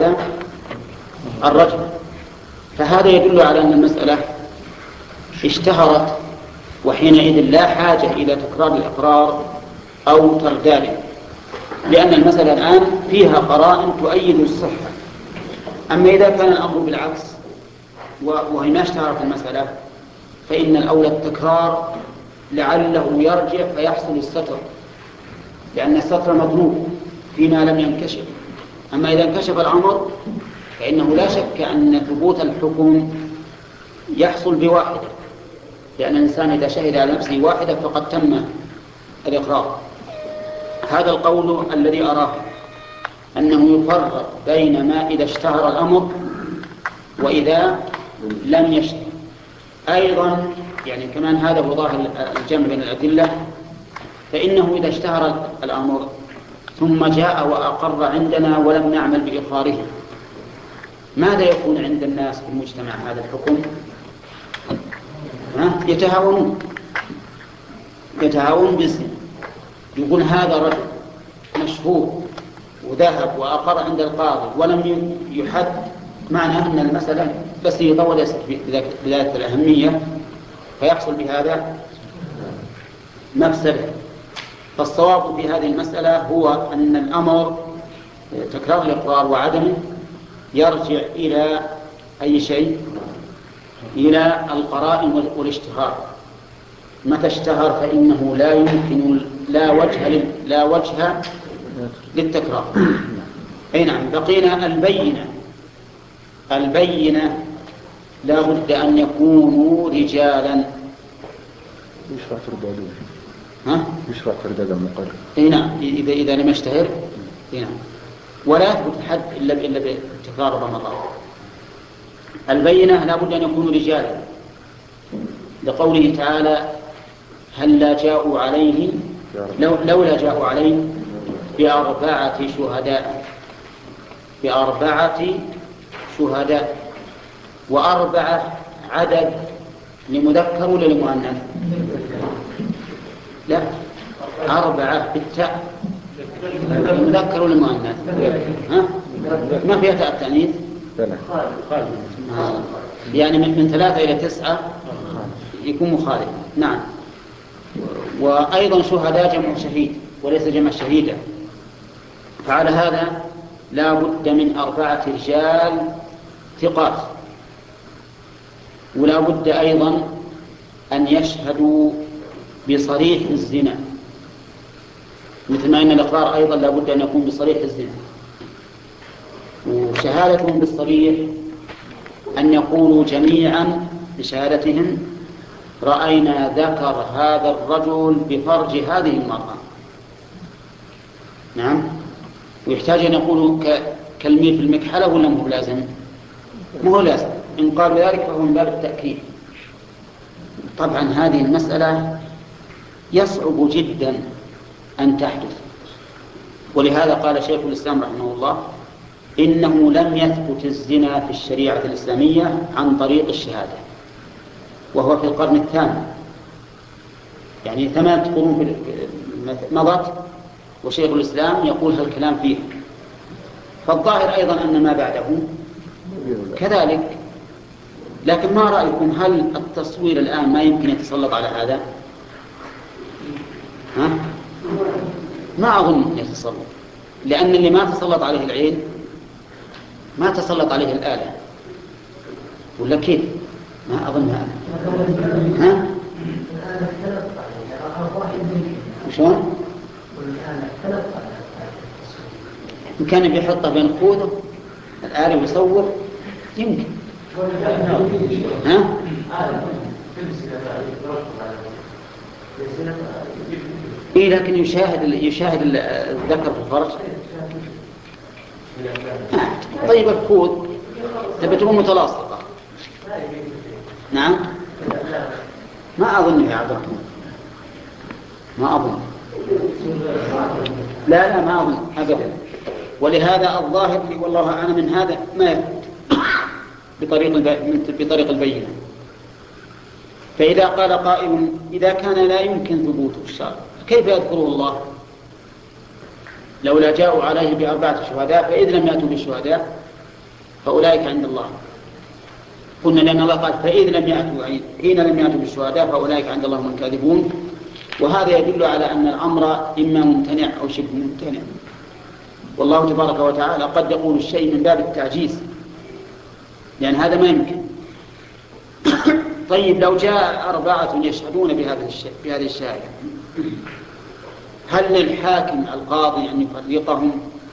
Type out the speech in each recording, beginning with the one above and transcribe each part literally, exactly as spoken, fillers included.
على الرجل. فهذا يدل على أن المسألة اشتهرت، وحينئذ لا حاجة إلى تكرار الإقرار أو ترداده، لأن المسألة الآن فيها قرائن تؤيد الصحة. أما إذا كان الأمر بالعكس وهي ما اشتهرت المسألة فإن الأولى التكرار لعله يرجع فيحصل الستر، لأن الستر مطلوب فيما لم ينكشف. أما إذا انكشف الأمر فإنه لا شك أن ثبوت الحكم يحصل بواحدة، لأن الإنسان إذا شهد على نفسه واحدة فقد تم الإقرار. هذا القول الذي أراه أنه يفرق بين ما إذا اشتهر الأمر وإذا لم يشتهر. أيضا يعني كمان هذا هو ظاهر الجمع بين الأدلة، فإنه إذا اشتهر الأمر ثم جاء وأقر عندنا ولم نعمل بإقراره، ماذا يكون عند الناس في المجتمع هذا الحكم؟ يتهاونون يتهاونون بالزنا، يقول هذا رجل مشهور وذهب وأقر عند القاضي ولم يحد، معنى أن المسألة بسيطة وليست بذات الأهمية، فيحصل بهذا مفسدة. فالصواب في هذه المسألة هو أن الأمر تكرار الإقرار وعدمه يرجع إلى أي شيء؟ إلى القرائن والاشتهار. متى اشتهر فإنه لا يمكن لا وجه لا وجه للتكرار. أي نعم. بقينا البينة. البينة لا بد أن يكونوا رجالا. يشرع ترداد ها؟ يشرع ترداد المقر. أي نعم. إذا إذا لم يشتهر. أي نعم. ولا يثبت الحد إلا إلا بتكرار رمضان. البينة لا بد أن يكونوا رجالا، لقوله تعالى هل لا جاءوا عليه لو لولا جاءوا عليه بأربعة شهداء بأربعة شهداء. وأربعة عدد لمذكر ولا لمؤنث؟ لا، أربعة بالتاء لمذكر ولا لمؤنث؟ ها؟ ما فيها تاء التأنيث؟ آه. يعني من, من ثلاثة إلى تسعة يكون مخالف. نعم. وأيضا شهداء جمع شهيد وليس جمع شهيدة. فعلى هذا لا بد من أربعة رجال ثقات، ولا بد أيضا أن يشهدوا بصريح الزنا، مثل ما أن الإقرار أيضا لا بد أن يكون بصريح الزنا. وشهادتهم بالصريح أن يقولوا جميعا بشهادتهم رأينا ذكر هذا الرجل بفرج هذه المرأة. نعم. ويحتاج أن يقولوا كالميل في المكحلة ولا مو لازم؟ مو لازم. إن قالوا ذلك فهو من باب التأكيد. طبعا هذه المسألة يصعب جدا أن تحدث، ولهذا قال شيخ الإسلام رحمه الله إنه لم يثبت الزنا في الشريعة الإسلامية عن طريق الشهادة، وهو في القرن الثاني، يعني ثمانية قرون مضت وشيخ الإسلام يقول هالكلام فيه. فالظاهر أيضا أن ما بعده كذلك. لكن ما رأيكم، هل التصوير الآن ما يمكن يتسلط على هذا؟ ها؟ ما أظن يتسلط، لأن اللي ما تسلط عليه العين ما تسلط عليه الآلة، ولا كيف؟ ما أظن هذا. ها؟ شلون؟ إن كان بيحطه بين خوذه الآلة ويصور يمكن. ها؟ إيه، لكن يشاهد يشاهد الذكر في الفرج. طيب الخوذ تبي تكون متلاصقة. نعم. ما أظن يا عبد الرحمن، ما أظن. لا لا ما أظن أبدا. ولهذا الظاهر والله أعلم من هذا ما يثبت بطريق بطريق البينة. فإذا قال قائل إذا كان لا يمكن ثبوته الشرع كيف يذكره الله؟ لولا جاءوا عليه بأربعة شهداء، فإذ لم يأتوا بالشهداء فأولئك عند الله. قلنا لأن الله قال فإذ لم يأتوا حين لم يأتوا بالشهداء فأولئك عند الله هم الكاذبون، وهذا يدل على أن الأمر إما ممتنع أو شبه ممتنع. والله تبارك وتعالى قد يقول الشيء من باب التعجيز، لأن هذا ما يمكن. طيب لو جاء أربعة يشهدون بهذا الشيء بهذه الشهادة، هل للحاكم القاضي أن يفرقهم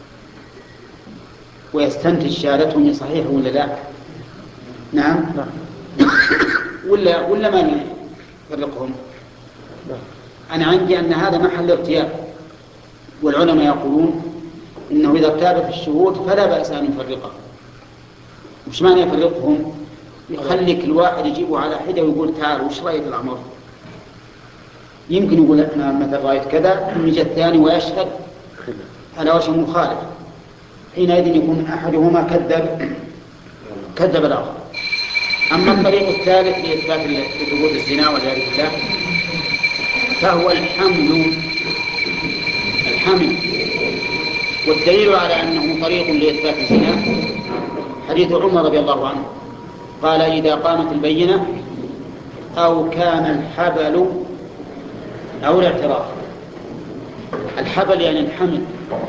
ويستنتج شهادتهم صحيحة ولا لا؟ نعم ولا ولا ما يفرقهم؟ أنا عندي أن هذا محل ارتياب، والعلماء يقولون إنه إذا ارتاب في الشهود فلا بأس أن يفرقهم. وش معنى يفرقهم؟ يخلي كل واحد يجيبه على حدة ويقول تعال وش رأيت الأمر؟ يمكن يقول أنا مثلا رأيت كذا، ثم يجي الثاني ويشهد على وجه مخالف، حينئذ يكون أحدهما كذب كذب الآخر. أما الطريق الثالث لإثبات ثبوت الزنا والعياذ بالله فهو الحمل الحمل والدليل على أنه طريق لإثبات الزنا حديث عمر رضي الله عنه قال إذا قامت البينة أو كان الحبل أو الاعتراف. الحبل يعني الحمل،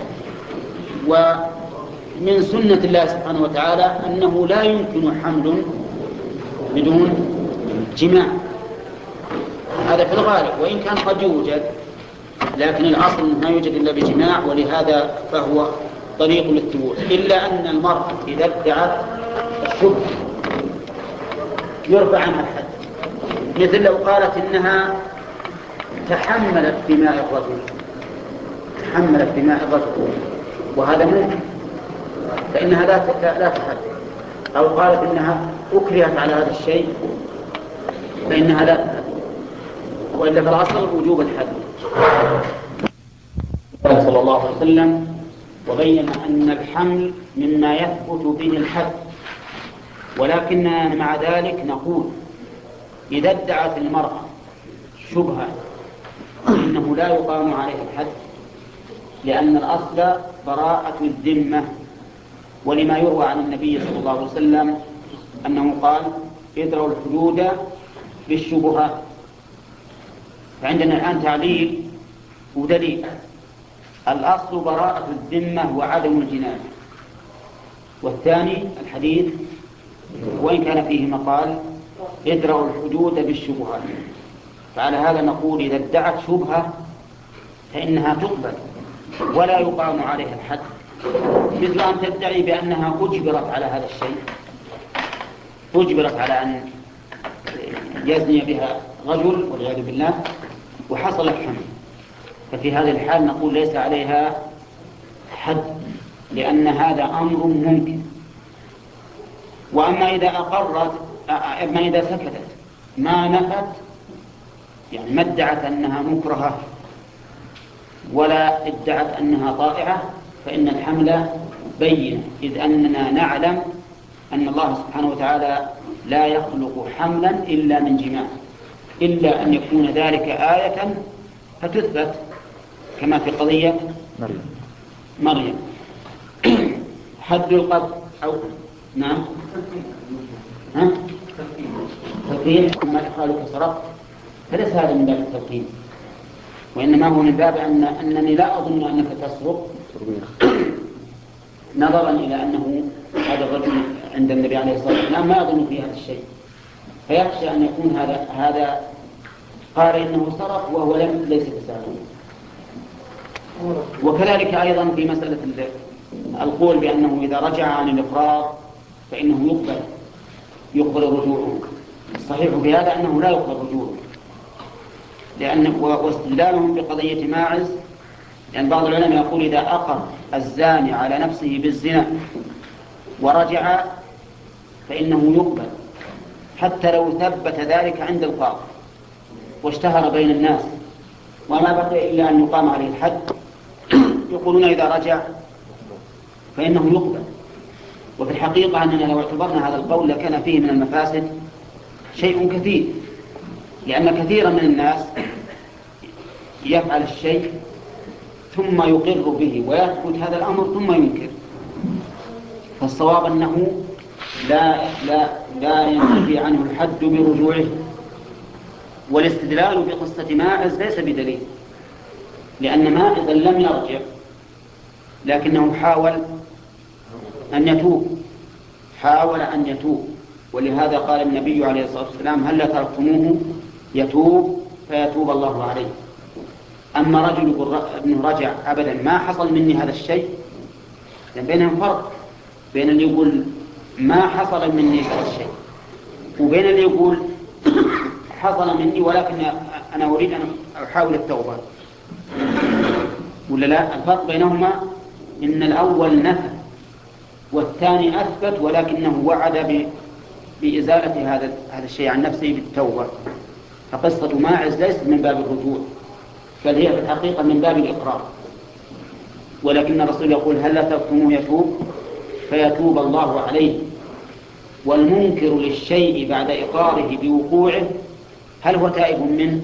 ومن سنة الله سبحانه وتعالى أنه لا يمكن حمل بدون جماع، هذا في الغالب، وإن كان قد يوجد لكن الأصل ما يوجد إلا بجماع، ولهذا فهو طريق للثبوت. إلا أن المرأة إذا ادعت الشبهة يرفع عنها الحد، مثل لو قالت إنها تحملت دماء الرجل تحملت دماء الرجل وهذا ممكن فإنها لا لا تحد، أو قالت إنها أكرهت على هذا الشيء فإنها لا تحد، وإلا في الأصل وجوب الحد. صلى الله عليه وسلم وبين أن الحمل مما يثبت به الحد، ولكننا مع ذلك نقول إذا ادعت المرأة شبهة إنه لا يقام عليه الحد، لأن الأصل براءة الذمة، ولما يروى عن النبي صلى الله عليه وسلم أنه قال ادروا الحدود بالشبهات. فعندنا الآن تعليل ودليل. الأصل براءة الذمة وعدم الجناية، والثاني الحديث وإن كان فيه مقال ادروا الحدود بالشبهات. فعلى هذا نقول إذا ادعت شبهة فإنها تقبل ولا يقام عليها الحد، مثل أن تدعي بأنها أجبرت على هذا الشيء، أجبرت على أن يزني بها رجل والعياذ بالله وحصل حمل، ففي هذه الحال نقول ليس عليها حد، لأن هذا أمر ممكن. وأما إذا أقرت أما إذا سكتت ما نفت، يعني ما ادعت أنها مكرهة ولا ادعت أنها طائعة، فإن الحمل بين، إذ أننا نعلم أن الله سبحانه وتعالى لا يخلق حملا إلا من جماع، إلا أن يكون ذلك آية فتثبت كما في قضية مريم, مريم. حد القذف أو نعم ها تلقين ما تقالك سرقت، فليس هذا من باب التلقين، وإنما هو من باب أن أنني لا أظن أنك تسرق نظرا إلى أنه هذا الرجل عند النبي عليه الصلاة والسلام ما يظن في هذا الشيء، فيخشى أن يكون هذا هذا قال إنه سرق وهو لم ليس بسارق. وكذلك أيضا في مسألة القول بأنه إذا رجع عن الإقرار فإنه يقبل يقبل رجوعه. الصحيح في هذا أنه لا يقبل رجوعه، لأن واستدلالهم بقضية ماعز، لأن بعض العلماء يقول إذا أقر الزاني على نفسه بالزنا ورجع فإنه يقبل حتى لو ثبت ذلك عند القاضي واشتهر بين الناس وما بقي إلا أن يقام عليه الحد، يقولون إذا رجع فإنه يقبل. وفي الحقيقة أننا لو اعتبرنا هذا القول لكان فيه من المفاسد شيء كثير، لأن كثيرا من الناس يفعل الشيء ثم يقر به ويثبت هذا الأمر ثم ينكر، فالصواب أنه لا لا لا ينتفي عنه الحد برجوعه. والاستدلال بقصة ماعز ليس بدليل، لأن ماعزا لم يرجع لكنه حاول أن يتوب حاول أن يتوب ولهذا قال النبي عليه الصلاة والسلام هل لا تركتموه يتوب فيتوب الله عليه. أما رجل ابن رجع أبدا ما حصل مني هذا الشيء، لأن بينهم فرق بين اللي يقول ما حصل مني هذا الشيء وبين اللي يقول حصل مني ولكن أنا أريد أن أحاول التوبة، ولا لا؟ الفرق بينهما إن الأول نفى والثاني أثبت ولكنه وعد بإزالة هذا هذا الشيء عن نفسه بالتوبة. فقصة ماعز ليست من باب الرجوع بل هي في الحقيقة من باب الإقرار، ولكن الرسول يقول هل لا تركتموه يتوب فيتوب الله عليه. والمنكر للشيء بعد إقراره بوقوعه هل هو تائب منه؟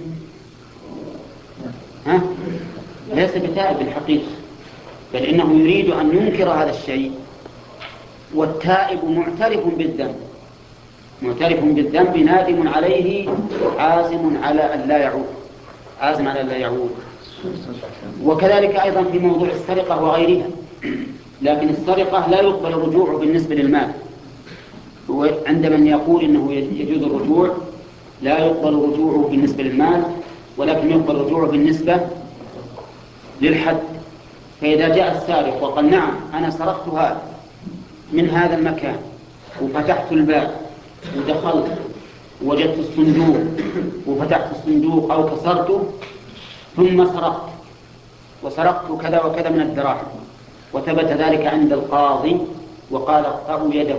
ها؟ ليس بتائب بالحقيقة، بل إنه يريد أن ينكر هذا الشيء. والتائب معترف بالذنب معترف بالذنب نادم عليه عازم على أن لا يعود عازم على أن لا يعود. وكذلك أيضا في موضوع السرقة وغيرها، لكن السرقة لا يقبل الرجوع بالنسبة للمال. عند من يقول إنه يجوز الرجوع لا يقبل الرجوع بالنسبة للمال ولكن يقبل الرجوع بالنسبة للحد. فإذا جاء السارق وقال نعم أنا سرقت هذا من هذا المكان وفتحت الباب ودخلت وجدت الصندوق وفتحت الصندوق أو كسرته ثم سرقت وسرقت كذا وكذا من الدراهم وثبت ذلك عند القاضي وقال اقطعوا يده،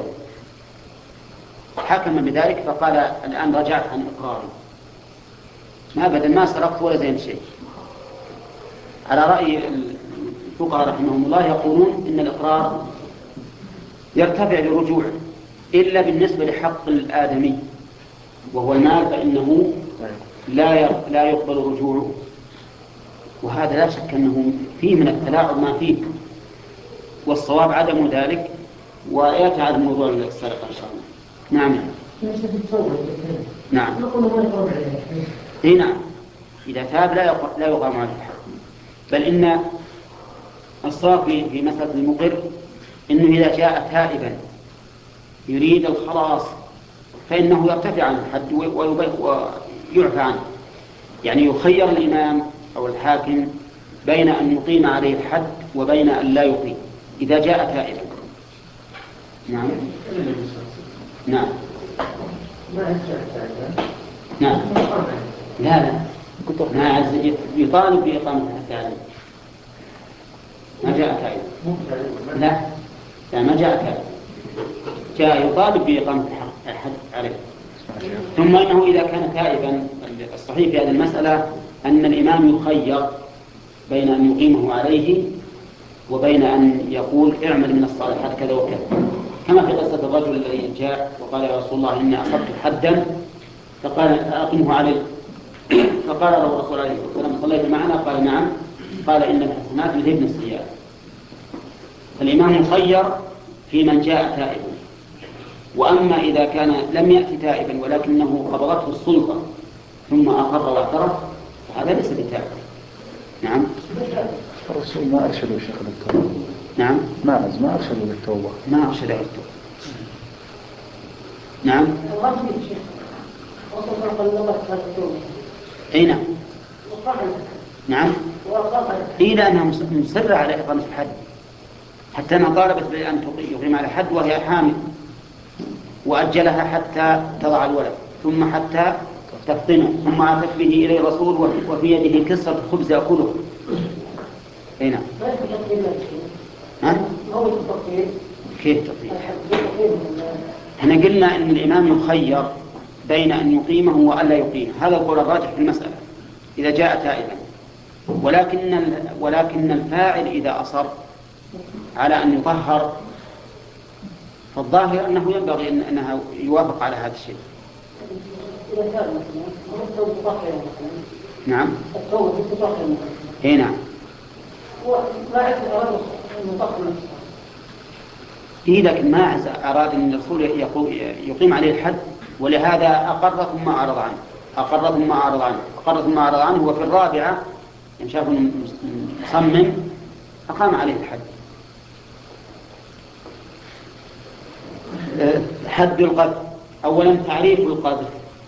حكم بذلك فقال الآن رجعت عن إقراري، ما بدل ما سرقت ولا زين شيء. على رأي الفقهاء رحمهم الله يقولون إن الإقرار يرتفع للرجوع إلا بالنسبة لحق الآدمي وهو المال فإنه لا لا يقبل رجوعه، وهذا لا شك أنه فيه من التلاعب ما فيه، والصواب عدم ذلك ويتعاد موضوع السرقة إن شاء الله. نعم نعم إيه نعم إذا تاب لا لا يقام عليه الحد، بل إن الصواب في مسألة المقر إنه إذا جاء تائبا يريد الخلاص فإنه يرتفع عن الحد ويعفى عنه، يعني يخير الإمام أو الحاكم بين أن يقيم عليه الحد وبين أن لا يقيم إذا جاء تائبا. نعم نعم نعم لا لا ما يطالب بإقامة الحد ما جاء تائبا لا لا ما جاء تائبا جاء يطالب بإقامة الحد عليه. ثم إنه إذا كان تائبا الصحيح في هذه المسألة أن الإمام يخير بين أن يقيمه عليه وبين أن يقول اعمل من الصالحات كذا وكذا، كما في قصة الرجل الذي جاء وقال يا رسول الله إني أصبت حدا فقال أقمه عليه، فقال له الرسول عليه الصلاة والسلام صليت معنا؟ قال نعم. قال إن الحسنات يذهبن السيئات. فالإمام يخير في من جاء تائبا. وأما إذا كان لم يأتي تائبا ولكنه قبضته السلطة ثم أقر واعترف فهذا ليس بتائب. نعم الرسول ما أرشده شيخ للتوبة. نعم ماعز ما أرشده للتوبة ما أرشده للتوبة. نعم أي نعم نعم إلى أنها مصرة على إقامة الحد حتى أنها طالبت بأن يقيم على حد وهي حامل وأجلها حتى تضع الولد ثم حتى تفطنه ثم عثت به إلى الرسول وفي يده كسرة خبز يأكله. أي نعم كيف تطير؟ احنا قلنا أن الإمام يخير بين أن يقيمه وأن لا يقيمه، هذا القول الراجح في المسألة إذا جاء تائبا، ولكن ولكن الفاعل إذا أصر على أن يطهر فالظاهر أنه ينبغي أن أنها يوافق على هذا الشيء. نعم اي نعم فيه، لكن ما أراد أن الرسول يقيم عليه الحد، ولهذا أقر ثم أعرض عنه، أقر ثم أعرض عنه، أقر ثم أعرض عنه، وفي الرابعة إن شاف مصمم أقام عليه الحد. حد القذف. أولا تعريف القذف.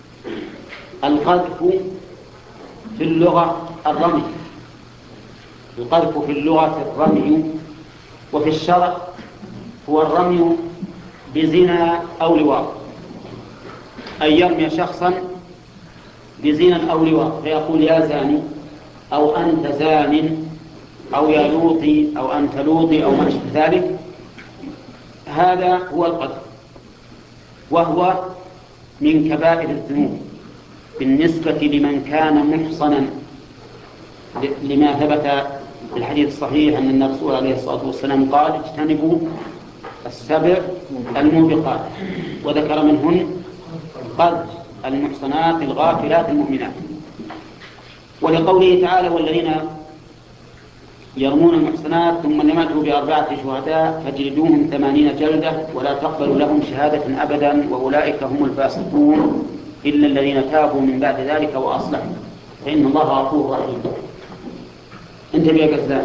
القذف في اللغة الرمي، القذف في اللغة الرمي، وفي الشرع هو الرمي بزنا أو لواط، أن يرمي شخصا بزنا أو لواط فيقول يا زاني أو أنت زان أو يا لوطي أو أنت لوطي أو ما أشبه ذلك. هذا هو القذف، وهو من كبائر الذنوب بالنسبة لمن كان محصنا، لما ثبت في الحديث الصحيح أن الرسول عليه الصلاة والسلام قال اجتنبوا السبع الموبقات، وذكر منهن قذف المحصنات الغافلات المؤمنات. ولقوله تعالى والذين يرمون المحصنات ثم لم يأتوا بأربعة شهداء فاجلدوهم ثمانين جلدة ولا تقبلوا لهم شهادة أبدا وأولئك هم الفاسقون إلا الذين تابوا من بعد ذلك وأصلحوا فإن الله غفور رحيم. انتبه يا غزال.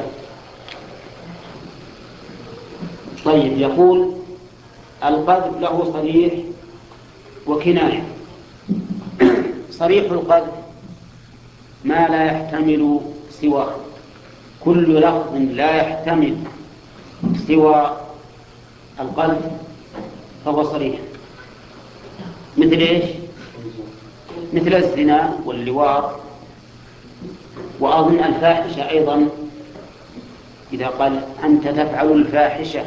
طيب، يقول القذف له صريح وكناية. صريح القذف ما لا يحتمل سواه، كل لفظ لا يحتمل سوى القذف فهو صريح. مثل ايش؟ مثل الزنا واللواط، وأظن الفاحشة أيضا، إذا قال أنت تفعل الفاحشة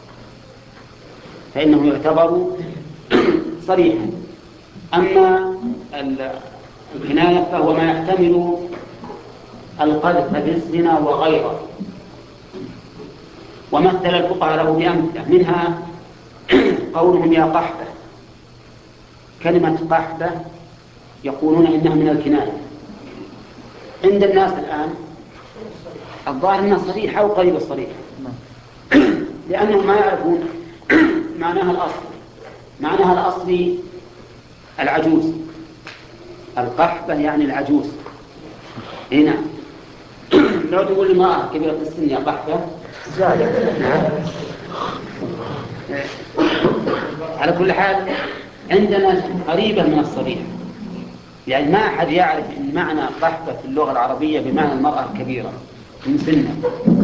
فإنه يعتبر صريحا. أما الكناية فهو ما يحتمل القذف بالزنا وغيره. ومثل الفقهاء له بأمثلة، منها قولهم يا قحبة. كلمة قحبة يقولون إنها من الكناية. عند الناس الآن الظاهر أنها صريحة أو قريب الصريح، لأنهم ما يعرفون معناها الأصلي. معناها الأصلي العجوز، القحبة يعني العجوز. هنا لو تقول المرأة كبيرة السن يا قحبة زادت. على كل حال عندنا قريبة من الصريح، يعني ما أحد يعرف إن معنى قحبة في اللغة العربية بمعنى المرأة الكبيرة من سنة.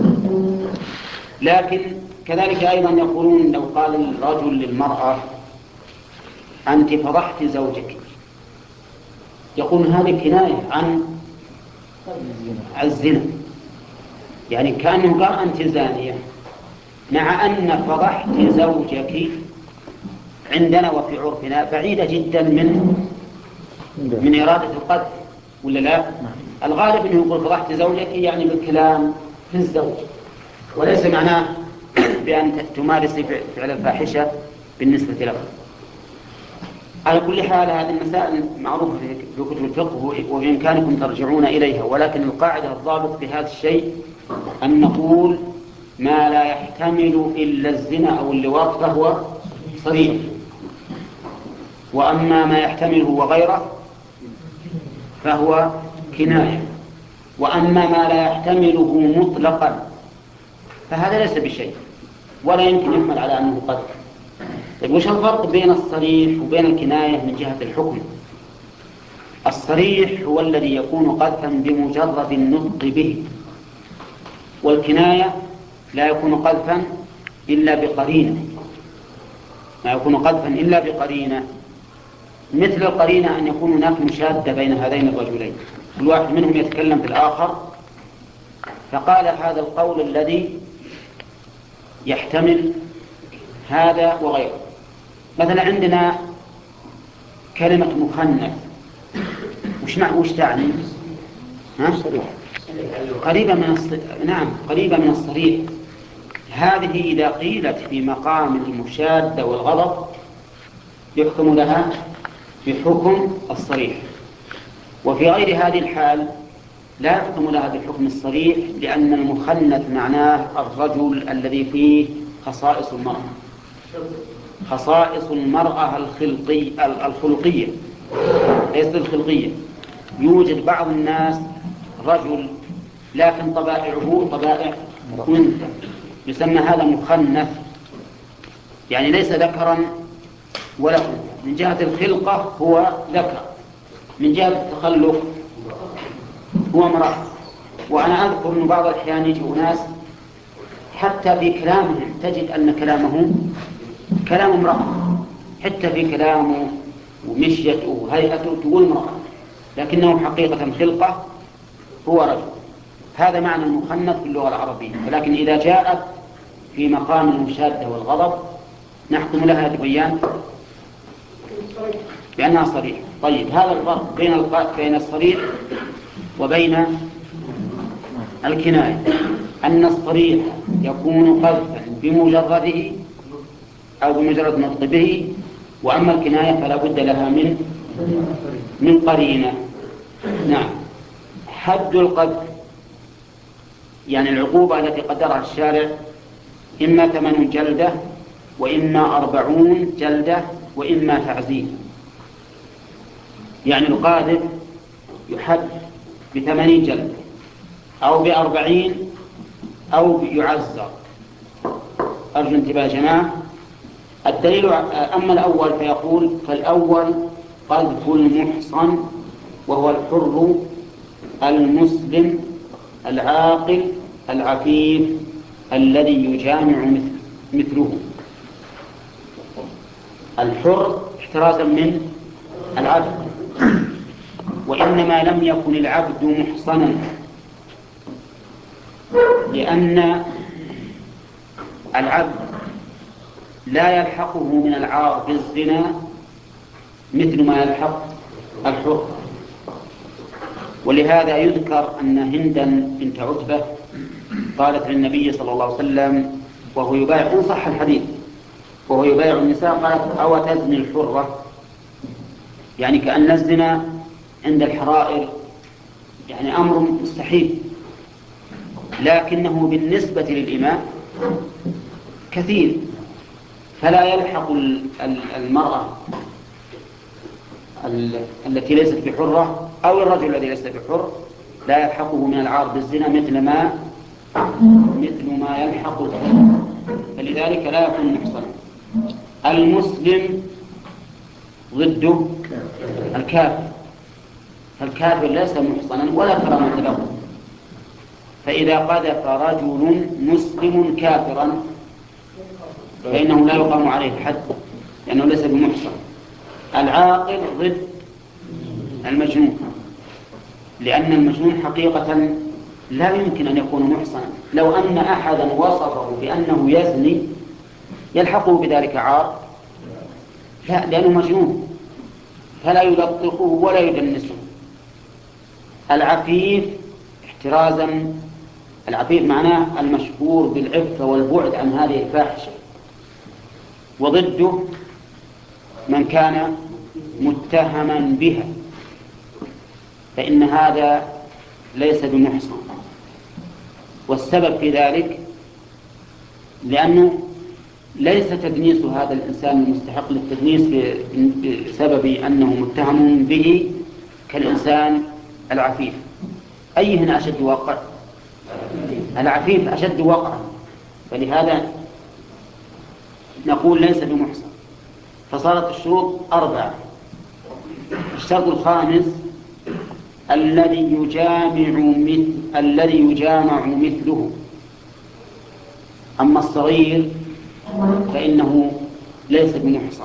لكن كذلك أيضا يقولون لو قال الرجل للمرأة أنت فضحت زوجك، يقول هذه كناية عن الزنا، يعني كأنه قال أنت زانية، مع أن فضحت زوجك عندنا وفي عرفنا بعيدة جدا من من إرادة القذف، ولا لا؟ الغالب أنه يقول فضحت زوجك يعني بالكلام في الزوج، وليس معناه بأن تمارس فعل الفاحشة بالنسبة له. على كل حال هذه المسائل معروفة في كتب الفقه وبإمكانكم ترجعون إليها، ولكن القاعدة الضابط في هذا الشيء أن نقول ما لا يحتمل إلا الزنا أو اللواط فهو صريح، وأما ما يحتمله وغيره فهو كناية، وأما ما لا يحتمله مطلقا فهذا ليس بشيء ولا يمكن يحمل على أنه قذف. طيب، وش الفرق بين الصريح وبين الكناية من جهة الحكم؟ الصريح هو الذي يكون قذفا بمجرد النطق به، والكناية لا يكون قذفا إلا بقرينة، لا يكون قذفا إلا بقرينة. مثل القرينة أن يكون هناك مشادة بين هذين الرجلين، كل واحد منهم يتكلم في الآخر فقال هذا القول الذي يحتمل هذا وغيره. مثلا عندنا كلمة مخنث، وش معنى وش تعني؟ ها؟ قريبة من الص... نعم قريبة من الصريح. هذه إذا قيلت في مقام المشادة والغضب يحكم لها بحكم الصريح، وفي غير هذه الحال لا يحكم لها بالحكم الصريح، لأن المخنث معناه الرجل الذي فيه خصائص المرأة، خصائص المرأة الخلقي الخلقية ليست الخلقية. يوجد بعض الناس رجل لكن طبائعه طبائع أنثى، يسمى هذا مخنث، يعني ليس ذكرا ولا أنثى. من جهة الخلقة هو ذكر، من جهة التخلق هو امرأة. وأنا أذكر أن بعض الأحيان يجي ناس حتى في كلامهم تجد أن كلامه كلام امرأة، حتى في كلامه ومشيته وهيئته تقول امرأة، لكنه حقيقة خلقة هو رجل. هذا معنى المخنث في اللغة العربية. ولكن إذا جاءت في مقام المشادة والغضب نحكم لها بيان بأنها صريح. طيب، هذا الفرق بين بين الصريح وبين الكناية، أن الصريح يكون قذفا بمجرده أو بمجرد نطق به، وأما الكناية فلا بد لها من من قرينة. نعم. حد القذف يعني العقوبة التي قدرها الشارع إما ثمن جلدة وإما أربعون جلدة وإما تعزير. يعني القاذف يحد بثمانين جلدة أو بأربعين أو يعزر. أرجو انتباه جماعة. الدليل أما الأول فيقول فالأول قذف المحصن وهو الحر المسلم العاقل العفيف الذي يجامع مثله. الحر احترازا من العبد، وإنما لم يكن العبد محصنا لأن العبد لا يلحقه من العار بالزنا مثل ما يلحق الحر. ولهذا يذكر أن هندا بنت عتبة قالت للنبي صلى الله عليه وسلم وهو يبايع، إن صح الحديث، وهو يبايع النساء، قالت أو تزني الحرة، يعني كأن الزنا عند الحرائر يعني أمر مستحيل، لكنه بالنسبة للإماء كثير، فلا يلحق المرأة التي ليست بحرة أو الرجل الذي ليس بحر لا يلحقه من العار بالزنا مثل ما مثل ما يلحق الحر، فلذلك لا يكون محصنا. المسلم ضده الكافر، فالكافر ليس محصنا ولا كرامة له، فإذا قذف رجل مسلم كافرا فإنه لا يقام عليه الحد لأنه ليس بمحصن. العاقل ضد المجنون، لأن المجنون حقيقة لا يمكن أن يكون محصنا. لو أن أحدا وصفه بأنه يزني يلحقه بذلك عار، لا، لأنه مجنون فلا يلطقه ولا يدنسه. العفيف احترازا، العفيف معناه المشهور بالعفة والبعد عن هذه الفاحشة، وضده من كان متهما بها فإن هذا ليس بمحصن. والسبب في ذلك لأنه ليس تدنيس هذا الإنسان المستحق للتدنيس بسبب أنه متهم به كالإنسان العفيف. أي هنا أشد وقع؟ العفيف أشد وقعا، فلهذا نقول ليس بمحصن. فصارت الشروط أربعة. الشرط الخامس الذي يجامع مثل الذي يجامع مثله. أما الصغير فإنه ليس بمحصن.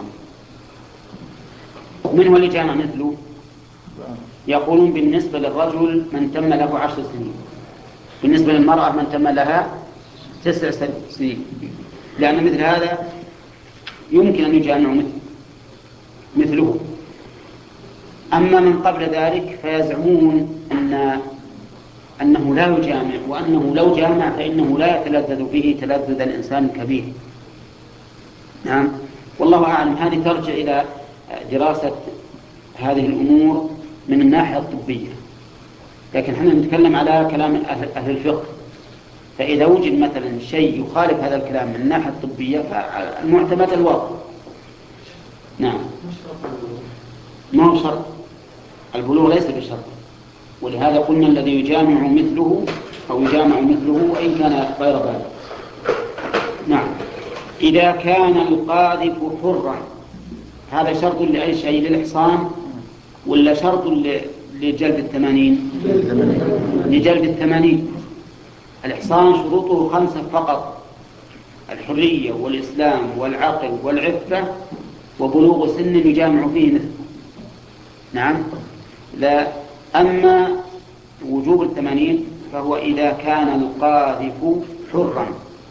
من هو اللي جامع مثله؟ يقولون بالنسبة للرجل من تم له عشر سنين، بالنسبة للمرأة من تم لها تسع سنين، لأن مثل هذا يمكن أن يجامع مثل مثله. أما من قبل ذلك فيزعمون أن أنه لا يجامع، وأنه لو جامع فإنه لا يتلذذ به تلذذ الإنسان الكبير. نعم، والله أعلم. هذه ترجع إلى دراسة هذه الأمور من الناحية الطبية، لكن احنا نتكلم على كلام أهل الفقه. فإذا وجد مثلا شيء يخالف هذا الكلام من الناحية الطبية فالمعتمد الواقع. نعم. ما هو شرط، البلوغ ليس بشرط، ولهذا قلنا الذي يجامع مثله أو يجامع مثله وإن كان غير بالغ. نعم. إذا كان القاذف حرا، هذا شرط لأي شيء، للإحصان ولا شرط لجلد الثمانين؟ لجلد الثمانين. الإحصان شروطه خمسة فقط: الحرية والإسلام والعقل والعفة وبلوغ سن يجامع فيه مثله. نعم. لا، أما وجوب الثمانين فهو إذا كان القاذف حرا.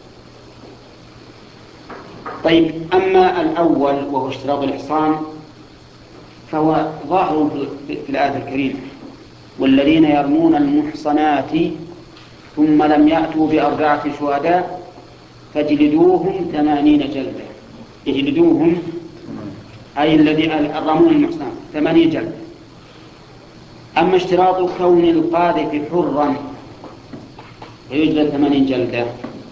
طيب، أما الأول وهو اشتراط الإحصان فهو ظاهر في الآية الكريمة: والذين يرمون المحصنات ثم لم يأتوا بأربعة شهداء فاجلدوهم ثمانين جلدة. اجلدوهم أي الذي الرمون المحصنات ثمانين جلدة. أما اشتراط كون القاذف حرا فيجلد ثمانين جلدة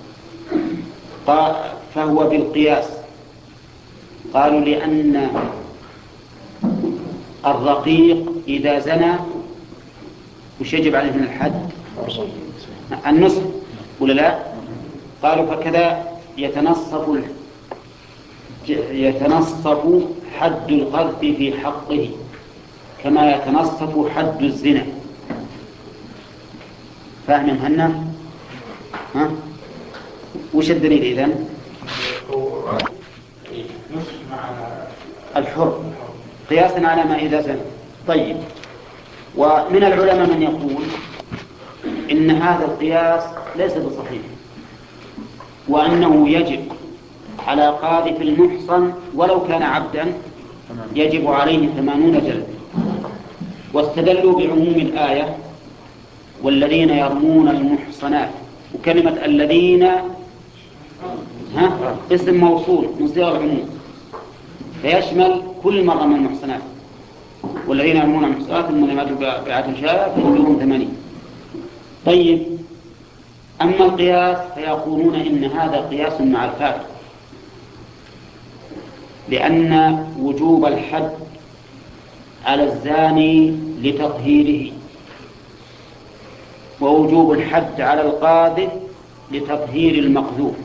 فهو بالقياس. قالوا لأن الرقيق إذا زنى وش يجب عليه من الحد؟ النصف ولا لا؟ قالوا فكذا يتنصف يتنصف حد القذف في حقه كما يتنصف حد الزنا. فاهم مهنا؟ ها؟ وش الدليل إذن؟ الحر قياسا على ما إذا زنى. طيب، ومن العلماء من يقول إن هذا القياس ليس بصحيح، وأنه يجب على قاذف المحصن ولو كان عبدا يجب عليه ثمانون جلدة. واستدلوا بعموم الآية: والذين يرمون المحصنات، وكلمة الذين ها اسم موصول من صيغ العموم فيشمل كل من رمى المحصنات. والذين يرمون المحصنات ثم لم يأتوا بأربعة شهداء فاجلدوهم ثمانين. طيب، أما القياس فيقولون إن هذا قياس مع الفارق، لأن وجوب الحد على الزاني لتطهيره، ووجوب الحد على القاذف لتطهير المقذوف.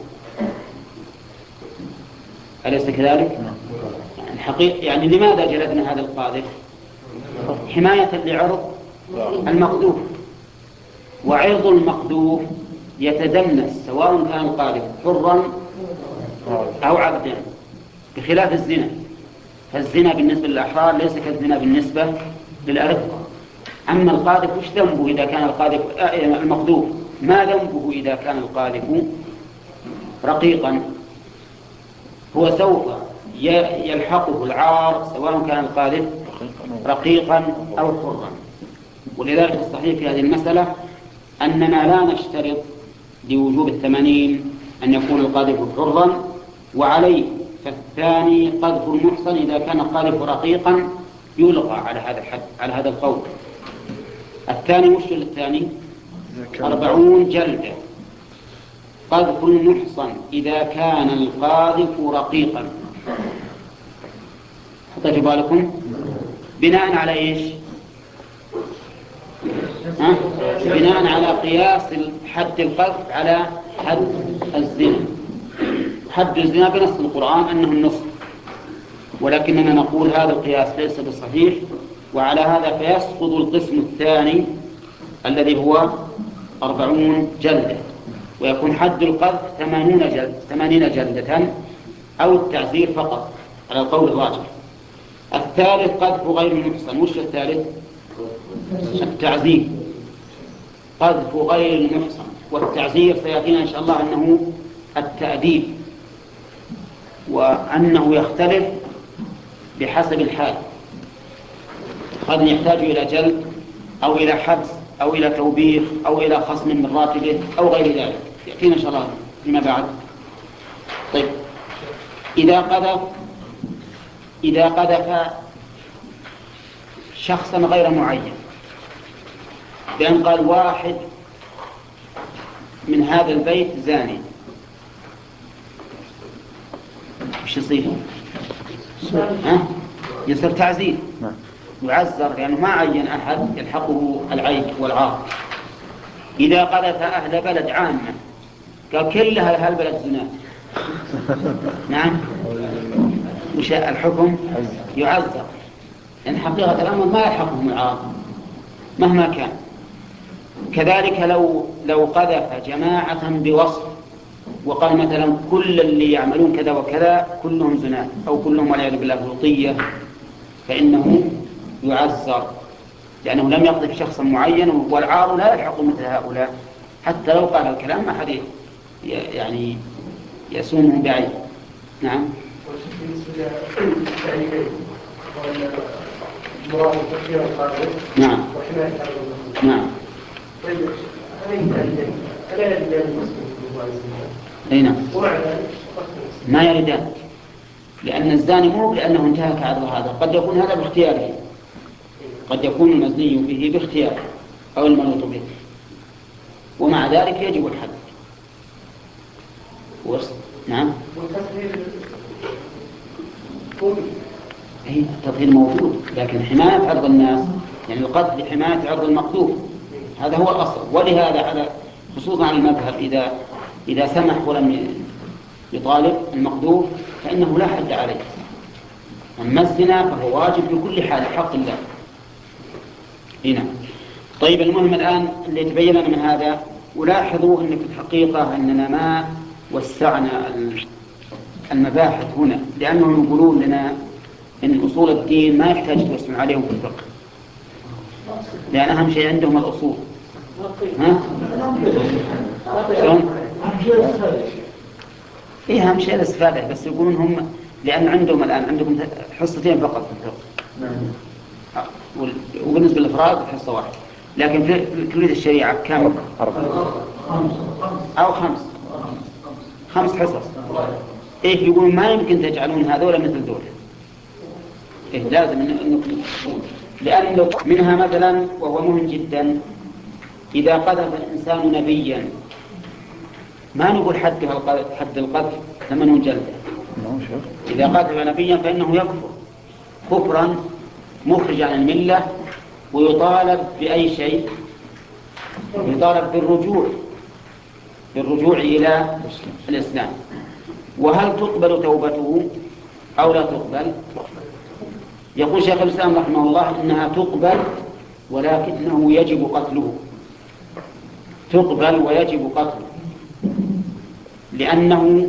أليس كذلك؟ الحقيقة يعني لماذا جلدنا هذا القاذف؟ حماية لعرض المقذوف، وعرض المقذوف يتدنس سواء كان القاذف حرا أو عبدا، بخلاف الزنا. فالزنا بالنسبة للأحرار ليس كالزنا بالنسبة للأرقة. أما القاذف وش ذنبه إذا كان القاذف المقذوف؟ ما ذنبه إذا كان القاذف رقيقا؟ هو سوف يلحقه العار سواء كان القاذف رقيقا أو حرا. ولذلك الصحيح في هذه المسألة أننا لا نشترط لوجوب الثمانين أن يكون القاذف حرا، وعليه فالثاني قذف المحصن إذا كان القاذف رقيقا يلغى على هذا الحد، على هذا القول. الثاني وش الثاني؟ أربعون جلدة قذف المحصن إذا كان القاذف رقيقا. حطيتوا بالكم؟ بناء على إيش؟ ها؟ بناء على قياس حد القذف على حد الزنا. حد الزنا بنص القرآن أنه النصف، ولكننا نقول هذا القياس ليس بصحيح، وعلى هذا فيسقط القسم الثاني الذي هو أربعون جلدة، ويكون حد القذف ثمانين جلدة ثمانين جلدة أو التعزير فقط على القول الراجح. الثالث قذف غير المحصن. وش الثالث؟ التعزير. قذف غير المحصن، والتعزير سيأتينا إن شاء الله أنه التأديب، وأنه يختلف بحسب الحال، قد يحتاج إلى جلد أو إلى حبس أو إلى توبيخ أو إلى خصم من راتبه أو غير ذلك، يأتينا إن شاء الله فيما بعد. طيب، إذا قذف إذا قذف شخصا غير معين، بأن قال واحد من هذا البيت زاني وش يصير؟ ها؟ يصير تعزير، يعزر لأنه ما عين أحد يلحقه العيب والعار. إذا قذف أهل بلد عامة قال كل هالبلد زنا، نعم، وش الحكم؟ يعزر، لأن حقيقة الأمر ما يلحقهم العار مهما كان. كذلك لو لو قذف جماعة بوصف وقال مثلا كل اللي يعملون كذا وكذا كلهم زنا أو كلهم والعياذ بالله لوطية، فإنه يعزر لأنه لم يقذف شخصا معين، والعار لا يلحق مثل هؤلاء حتى لو قال الكلام ما حد يعني يسومه بعيد. نعم. نعم. نعم. أي نعم. ما يردان، لأن الزاني مو لأنه انتهك عرض هذا، قد يكون هذا باختياره، قد يكون المزني به باختياره أو المنوط به، ومع ذلك يجب الحد. وصل. نعم. أي التطهير موجود، لكن حماية عرض الناس يعني القتل حماية عرض المقذوف هذا هو الأصل. ولهذا على خصوصا على المذهب إذا إذا سمح ولم يطالب المقذوف فإنه لا حد عليه. أما الزنا فهو واجب بكل حال حق الله. هنا طيب المهم الآن اللي تبين لنا من هذا، ولاحظوا أن في الحقيقة أننا ما وسعنا المباحث هنا، لأنهم يقولون لنا إن أصول الدين ما يحتاج توسع عليهم في الفقه، لأن أهم شيء عندهم الأصول. ها؟ شلون؟ إيه أهم شيء الاستفادة، بس يقولون هم لأن عندهم الآن عندهم حصتين فقط في الفقه، وبالنسبة للأفراد حصة واحدة، لكن في كلية الشريعة كم؟ أو خمس خمس حصص. إيه يقولون ما يمكن تجعلون هذول مثل دول، إيه لازم إنه لأن منها مثلا وهو مهم جدا، إذا قذف الإنسان نبيا ما نقول حد حد القذف ثمانين جلدة. إذا قذف نبيا فإنه يكفر كفرا مخرج عن الملة، ويطالب بأي شيء؟ يطالب بالرجوع بالرجوع إلى الإسلام. وهل تقبل توبته أو لا تقبل؟ يقول شيخ الإسلام رحمه الله إنها تقبل ولكنه يجب قتله، تقبل ويجب قتله، لأنه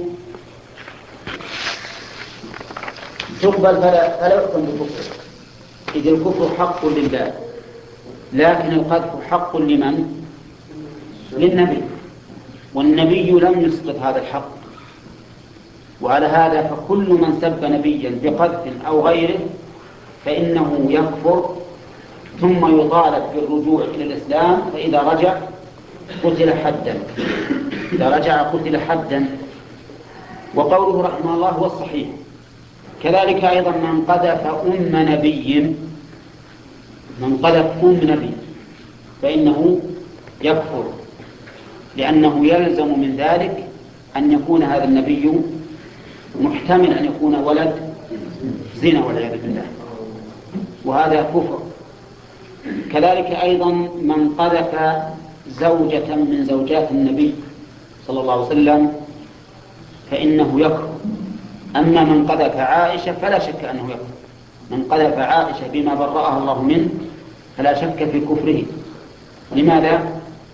تقبل فلا, فلا يحكم بالكفر، إذ الكفر حق لله، لكن القذف حق لمن؟ للنبي، والنبي لم يسقط هذا الحق. وعلى هذا فكل من سب نبيا بقذف أو غيره فإنه يكفر، ثم يطالب بالرجوع إلى الإسلام، فإذا رجع قتل حدا، إذا رجع قتل حدا. وقوله رحمه الله هو الصحيح. كذلك أيضا من قذف أم نبي، من قذف أم نبي فإنه يكفر، لأنه يلزم من ذلك أن يكون هذا النبي محتمل أن يكون ولد زنا والعياذ بالله، وهذا كفر. كذلك أيضا من قذف زوجة من زوجات النبي صلى الله عليه وسلم فإنه يكفر. أما من قذف عائشة فلا شك أنه يكفر، من قذف عائشة بما برأها الله منه فلا شك في كفره. لماذا؟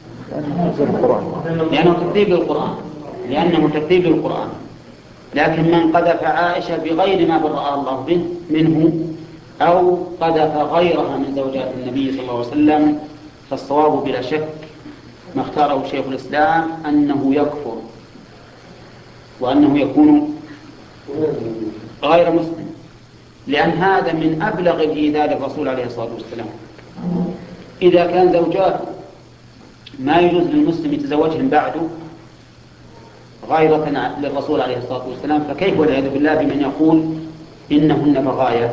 لأنه تكذيب للقرآن، لأنه تكذيب للقرآن. لكن من قذف عائشة بغير ما برأها الله به منه أو قذف غيرها من زوجات النبي صلى الله عليه وسلم فالصواب بلا شك ما اختاره شيخ الإسلام أنه يكفر، وأنه يكون غير مسلم، لأن هذا من أبلغ الإيذاء للرسول عليه الصلاة والسلام. إذا كان زوجات ما يجوز للمسلم يتزوجهم بعده غيرة للرسول عليه الصلاة والسلام، فكيف والعياذ بالله بمن يقول إنهن بغايا؟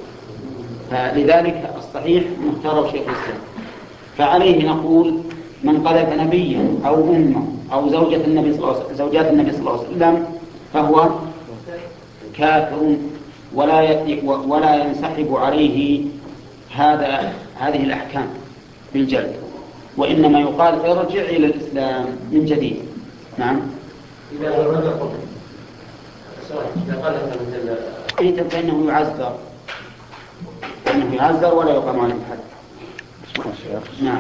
فلذلك الصحيح مختار شيخ الإسلام. فعليه نقول من قذف نبيا أو أمه أو زوجة النبي صلى الله عليه وسلم زوجات النبي صلى الله عليه وسلم فهو كافر ولا ولا ينسحب عليه هذا هذه الأحكام بالجلد، وإنما يقال ارجع إلى الإسلام من جديد. نعم. إذا رجع قبل إذا قال إذا فإنه يعذر فإنه يعذر ولا يقام عليه الحد. نعم.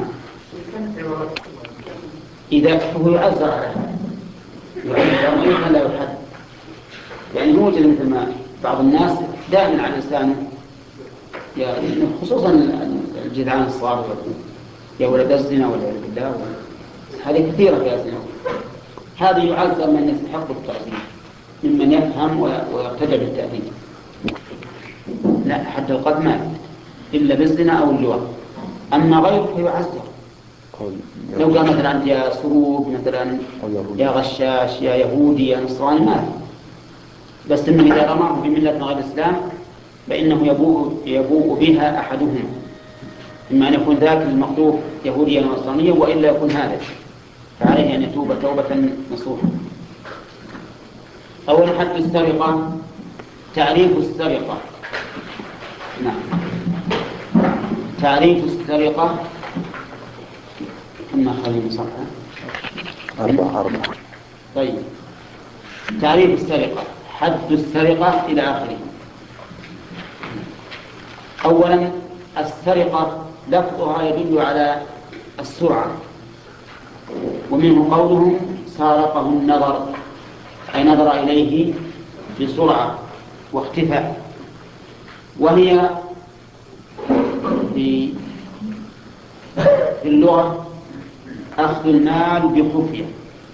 إذا هو يعذر على يعذر وإن لا يحد، يعني هو مثل ما بعض الناس دائما على لسانه يعني خصوصا الجدعان الصغار يا ولد الزنا والعياذ بالله، هذه كثيرة في الزنا. هذا يعذر من يستحق التعذيب ممن يفهم ويرتدع بالتأديب. لا، حد القذف ما إلا بالزنا أو اللواء، أما غيره فيعذر. لو قال مثلا يا سروق مثلا يا غشاش يا يهودي يا نصراني ما، بس إنه إذا رماه بملة غير الإسلام فإنه يبوء, يبوء بها أحدهما، إما أن يكون ذاك المقذوف يهوديا نصرانيا وإلا يكون هذا، فعليه أن يتوب توبة نصوحا. أول حد السرقة تعريف السرقة. نعم. تعريف السرقة كما خلينا صفحة أربعة أربعة. طيب، تعريف السرقة حد السرقة إلى آخره. أولا السرقة لفظها يدل على السرعة، ومنه قولهم سارقه النظر، أي نظر إليه بسرعة واختفاء، وهي في اللغة أخذ المال بخفية.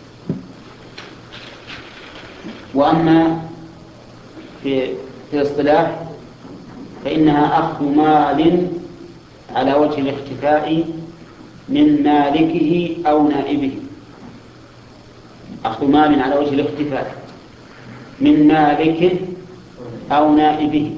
وأما في في الاصطلاح فإنها أخذ مال على وجه الاختفاء من مالكه أو نائبه. أخذ مال على وجه الاختفاء من مالكه أو نائبه.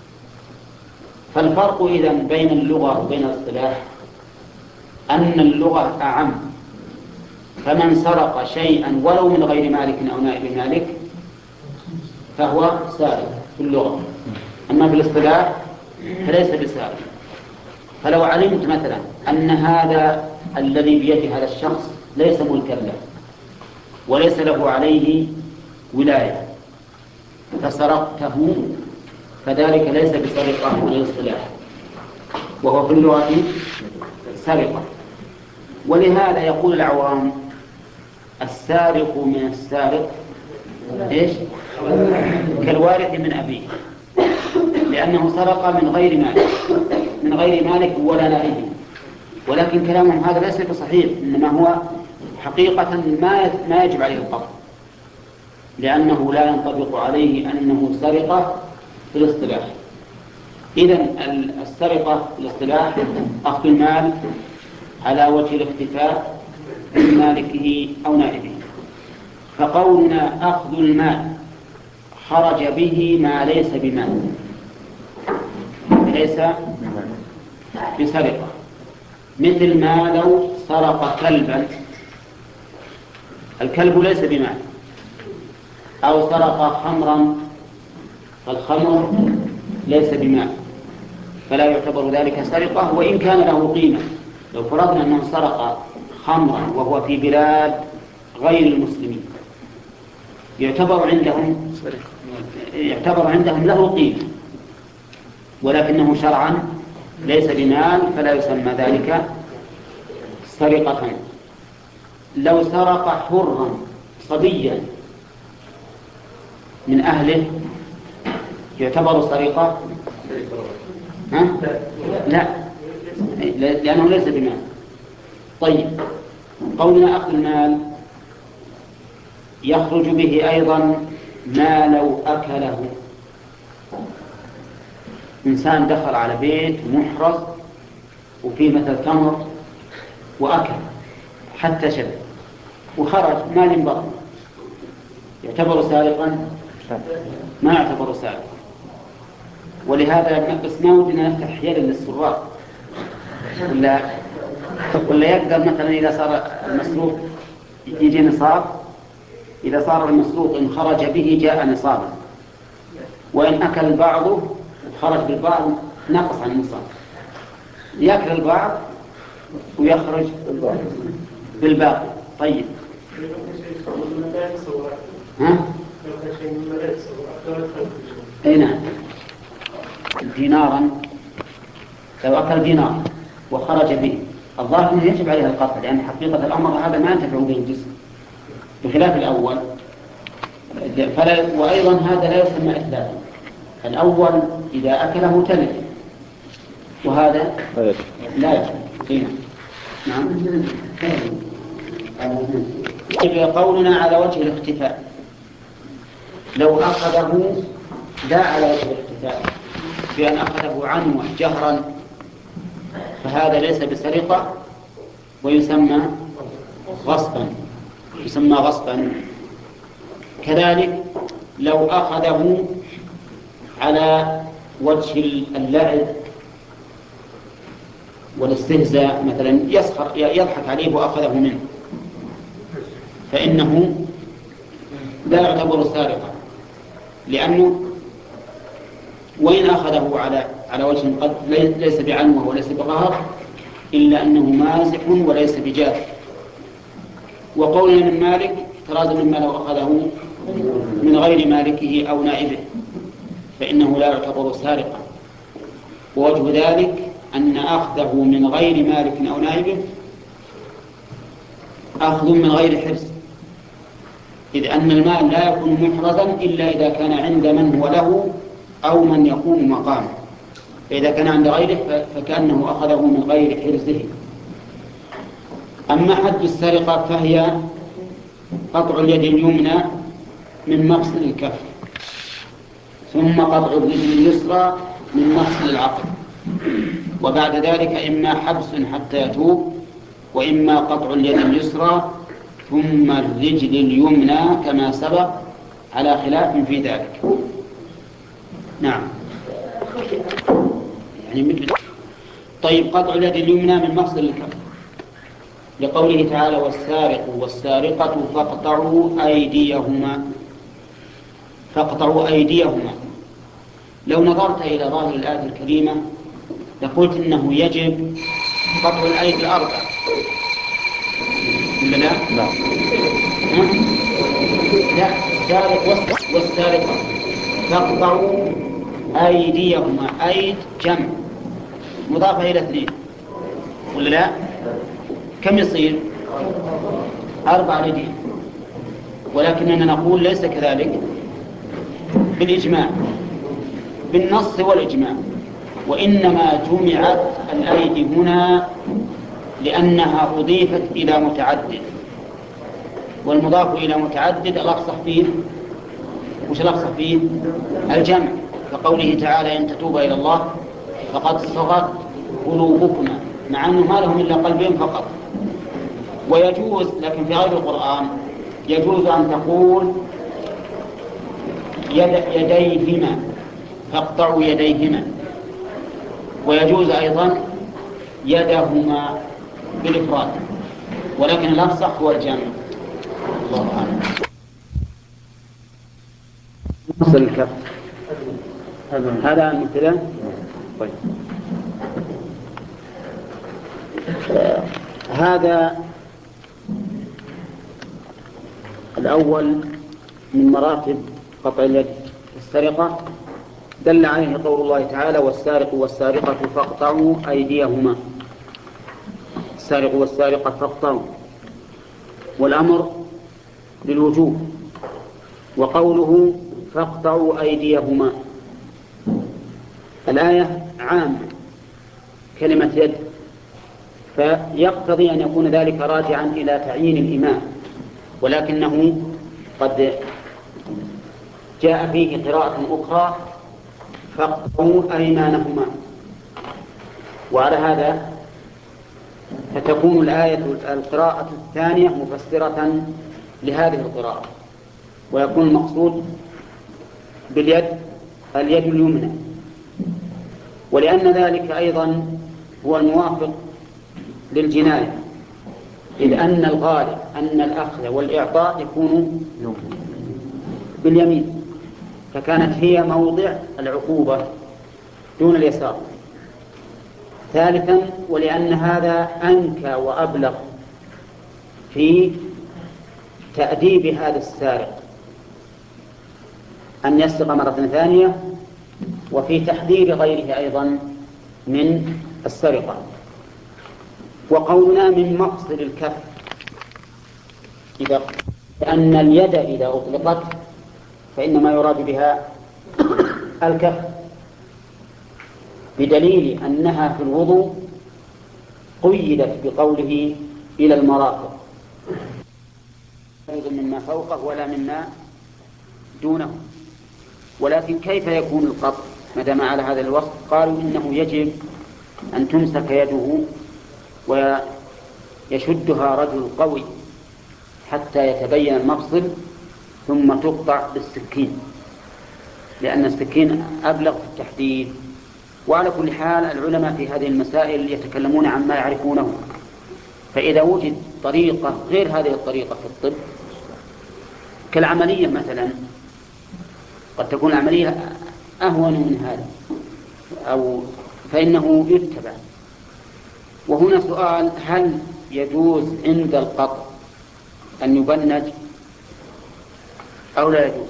فالفرق إذن بين اللغة وبين الاصطلاح أن اللغة أعم، فمن سرق شيئا ولو من غير مالك أو نائب مالك فهو سارق في اللغة، أما في الاصطلاح فليس بسارق. فلو علمت مثلا أن هذا الذي بيد هذا الشخص ليس ملكا له وليس له عليه ولاية فسرقته فذلك ليس بسرقة من الاصطلاح، وهو في اللغة سرقة. ولهذا يقول العوام السارق من السارق إيش؟ كالوارث من أبيه، لأنه سرق من غير مالك من غير مالك ولا نائبه. ولكن كلامهم هذا ليس بصحيح، إنما هو حقيقة ما ما يجب عليه القطع، لأنه لا ينطبق عليه أنه سرقة في الاصطلاح. إذن السرقة في الاصطلاح أخذ المال على وجه الاختفاء من مالكه أو نائبه. فقولنا أخذ المال خرج به ما ليس بمال، ليس بسرقة، مثل ما لو سرق كلبا، الكلب ليس بمال، أو سرق خمرا فالخمر ليس بمال، فلا يعتبر ذلك سرقة وإن كان له قيمة. لو فرضنا أنه سرق خمرا وهو في بلاد غير المسلمين يعتبر عندهم يعتبر عندهم له قيمة، ولكنه شرعا ليس بمال فلا يسمى ذلك سرقة. لو سرق حرا صبيا من أهله يعتبر سرقة؟ ها؟ لا، لأنه ليس بمال. طيب، قولنا أخذ المال يخرج به أيضا ما لو أكله. إنسان دخل على بيت محرز وفيه مثل تمر وأكل حتى شبع وخرج ما ينبغي، يعتبر سارقا؟ ما يعتبر سارقا. ولهذا بس ما ودنا نفتح حيلا للسراق، ولا ولا يقدر مثلا إذا صار المسروق يجي نصاب. إذا صار المسروق إن خرج به جاء نصابا، وإن أكل البعض خرج بالبعض نقص عن النصاب. يأكل البعض ويخرج بالباقي. طيب ها؟ أي نعم. دينارا لو أكل دينار وخرج به الظاهر أنه يجب عليه القطع، لأن حقيقة الأمر هذا ما ينتفع به الجسم بخلاف الأول. فلا وأيضا هذا لا يسمى إتلافا. الأول إذا أكله تلف، وهذا لا يجب. نعم. قولنا على وجه الاختفاء، لو أخذه لا على وجه الاختفاء بأن أخذه عنوة جهرا فهذا ليس بسرقة ويسمى غصبا، يسمى غصبا. كذلك لو أخذه على وجه اللعب والاستهزاء مثلا، يسخر يضحك عليه وأخذه منه، فإنه لا يعتبر سارقا، لأنه وإن أخذه على على وجه قد ليس بعنوة وليس بقهر إلا أنه مازح وليس بجاد. وقولنا من مالك احترازا مما لو أخذه من غير مالكه أو نائبه فإنه لا يعتبر سارقا. ووجه ذلك أن أخذه من غير مالك أو نائبه أخذ من غير حرص، إذ أن المال لا يكون محرزا إلا إذا كان عند من هو له أو من يقوم مقامه، فإذا كان عند غيره فكأنه أخذه من غير حرزه. أما حد السرقة فهي قطع اليد اليمنى من مفصل الكف، ثم قطع الرجل اليسرى من مفصل العقل، وبعد ذلك إما حبس حتى يتوب، وإما قطع اليد اليسرى ثم الرجل اليمنى كما سبق على خلاف في ذلك. نعم. يعني مثل طيب قطع اليد اليمنى من مفصل الكف لقوله تعالى والسارق والسارقة فاقطعوا أيديهما، فاقطعوا أيديهما. لو نظرت إلى ظاهر الآية الكريمة لقلت إنه يجب قطع الأيدي الأربع، ولا لا؟ نعم. لا، السارق والسارقة فاقطعوا أيديهما، أيد جمع مضافة إلى اثنين، ولا لا؟ كم يصير؟ أربع يدين. ولكننا نقول ليس كذلك بالإجماع، بالنص والإجماع، وإنما جمعت الأيدي هنا لأنها أضيفت إلى متعدد، والمضاف إلى متعدد الأفصح فيه وش الأفصح فيه؟ الجمع، كقوله تعالى إن تتوبا إلى الله فقد صغت قلوبكما، مع أنه ما لهم إلا قلبين فقط. ويجوز لكن في غير القرآن يجوز أن تقول يد يديهما فاقطعوا يديهما، ويجوز أيضا يدهما بالإفراد، ولكن الأفصح هو الجمع. الله أعلم. مفصل الكف هذا مثلا. طيب آه هذا الأول من مراتب قطع اليد السرقة دل عليه قول الله تعالى والسارق والسارقة فاقطعوا أيديهما، السارق والسارقة فاقطعوا، والأمر للوجوب. وقوله فاقطعوا أيديهما الآية عامة كلمة يد، فيقتضي أن يكون ذلك راجعا إلى تعيين الإمام، ولكنه قد جاء فيه قراءة أخرى فاقطعوا أيمانهما، وعلى هذا فتكون الآية القراءة الثانية مفسرة لهذه القراءة، ويكون المقصود باليد اليد اليمنى، ولأن ذلك أيضا هو الموافق للجناية، إذ أن الغالب أن الأخذ والإعطاء يكون باليمين، فكانت هي موضع العقوبة دون اليسار. ثالثا، ولأن هذا أنكى وأبلغ في تأديب هذا السارق أن يسرق مرة ثانية، وفي تحذير غيره أيضا من السرقة. وقولنا من مقصد الكف، إذا أن اليد إذا أطلقت فإنما يراد بها الكف، بدليل أنها في الوضوء قيدت بقوله إلى المرافق، لا مما فوقه ولا مما دونه. ولكن كيف يكون القطع ما دام على هذا الوصف؟ قالوا إنه يجب أن تمسك يده ويشدها رجل قوي حتى يتبين المفصل، ثم تقطع بالسكين، لأن السكين أبلغ في التحديد. وعلى كل حال العلماء في هذه المسائل يتكلمون عما يعرفونه، فإذا وجد طريقة غير هذه الطريقة في الطب كالعملية مثلا، قد تكون العملية أهون من هذا أو فإنه يتبع. وهنا سؤال: هل يجوز عند القطع أن يبنج أو لا يجوز؟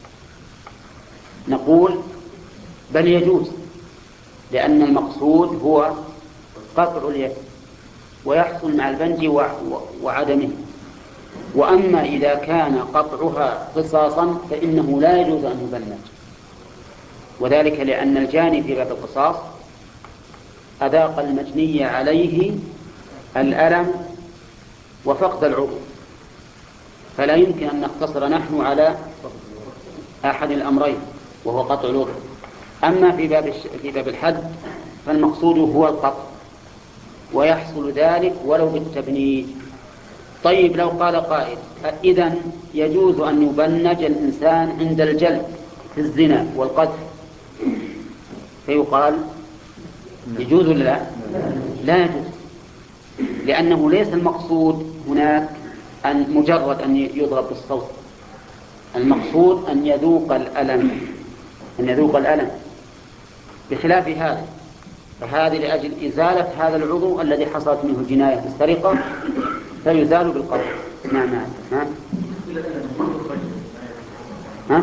نقول بل يجوز، لأن المقصود هو قطع اليد ويحصل مع البنج وعدمه. وأما إذا كان قطعها قصاصا فإنه لا يجوز أن يبنج، وذلك لأن الجاني في باب القصاص أذاق المجني عليه الألم وفقد العضو، فلا يمكن أن نقتصر نحن على أحد الأمرين وهو قطع العضو. أما في باب في باب الحد فالمقصود هو القطع، ويحصل ذلك ولو بالتبنيج. طيب لو قال قائل: إذن يجوز أن يبنج الإنسان عند الجلد في الزنا والقذف، فيقال يجوز ولا لا؟ لا يجوز، لأنه ليس المقصود هناك أن مجرد أن يضرب بالصوت، المقصود أن يذوق الألم، أن يذوق الألم. بخلاف هذا، فهذه لأجل إزالة هذا العضو الذي حصلت منه جناية بالسرقة فيزال بالقطع. نعم نعم. ها؟ ها؟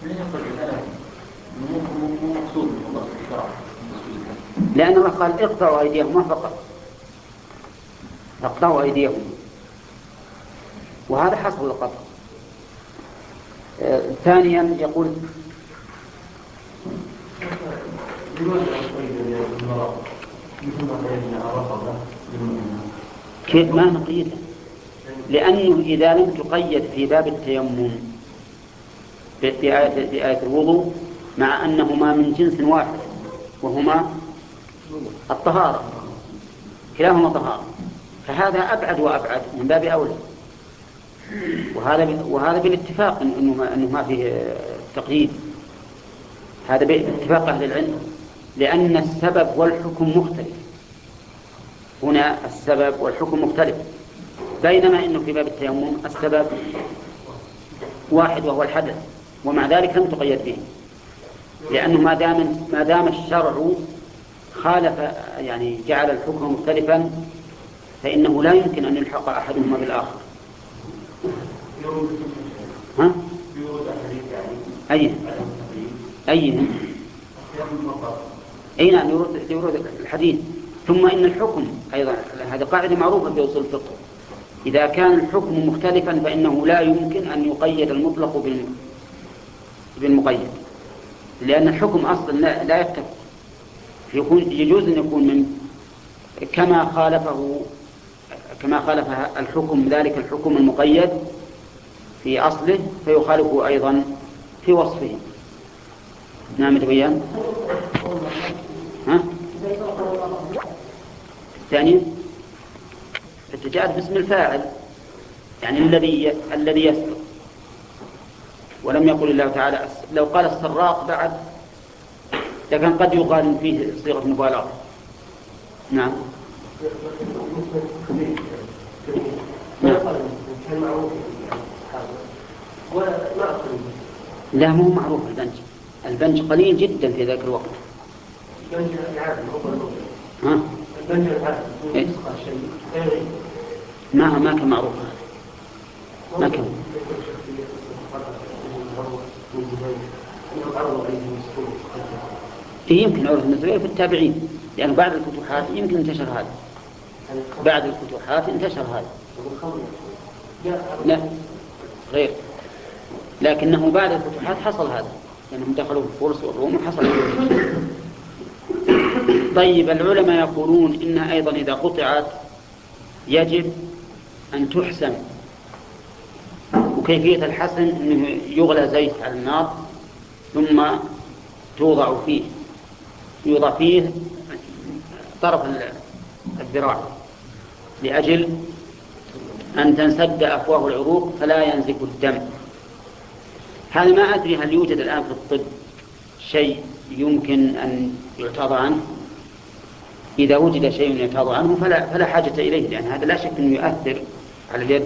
لأن الله قال: اقطعوا أيديهم فقط، اقطعوا أيديهم، وهذا حصل القطع. آه ثانيا يقول: كيف ما نقيده؟ لأنه إذا لم تقيد في باب التيمم بآية الوضوء، مع أنهما من جنس واحد وهما الطهارة، كلاهما طهارة، فهذا أبعد وأبعد من باب أولى. وهذا وهذا بالاتفاق إنه إنه ما فيه تقييد، هذا باتفاق أهل العلم، لأن السبب والحكم مختلف. هنا السبب والحكم مختلف، بينما إنه في باب التيمم السبب واحد وهو الحدث، ومع ذلك لم تقيد به، لأنه ما دام ما دام الشرع خالف يعني جعل الحكم مختلفا، فإنه لا يمكن أن يلحق أحدهما بالآخر. ها؟ أي أي أي نعم يورد يورد الحديث. ثم إن الحكم أيضا، هذه قاعدة معروفة في أصول الفقه، إذا كان الحكم مختلفا فإنه لا يمكن أن يقيد المطلق بالمقيد، لأن الحكم أصلا لا يتفق. يجوز أن يكون من كما خالفه كما خالف الحكم ذلك الحكم المقيد في أصله فيخالفه أيضا في وصفه. نعم تبين. ها؟ الثاني جاءت باسم الفاعل، يعني الذي الذي يسرق، ولم يقل الله تعالى. لو قال السراق بعد لكن قد يقال فيه صيغة مبالغة. نعم. كان معروف ولا ما أقول. لا مو معروف البنج، البنج قليل جدا في ذاك الوقت. البنج العادي هو ها؟ البنج العادي إيه؟ شيء ما ما كان معروف، ما كان. إيه يمكن عرف النزول في التابعين، لأن بعد الفتوحات يمكن انتشر هذا، بعد الفتوحات انتشر هذا. لا غير، لكنه بعد الفتوحات حصل هذا، لأنهم دخلوا في الفرس والروم وحصل هذا. طيب العلماء يقولون إنها أيضا إذا قطعت يجب أن تحسن، وكيفية الحسن أنه يغلى زيت على النار ثم توضع فيه يوضع فيه طرف الذراع لأجل أن تنسد أفواه العروق فلا ينزف الدم. هذا ما أدري هل يوجد الآن في الطب شيء يمكن أن يعتاض عنه. إذا وجد شيء يعتاض عنه فلا, فلا حاجة إليه، لأن هذا لا شك أنه يؤثر على اليد،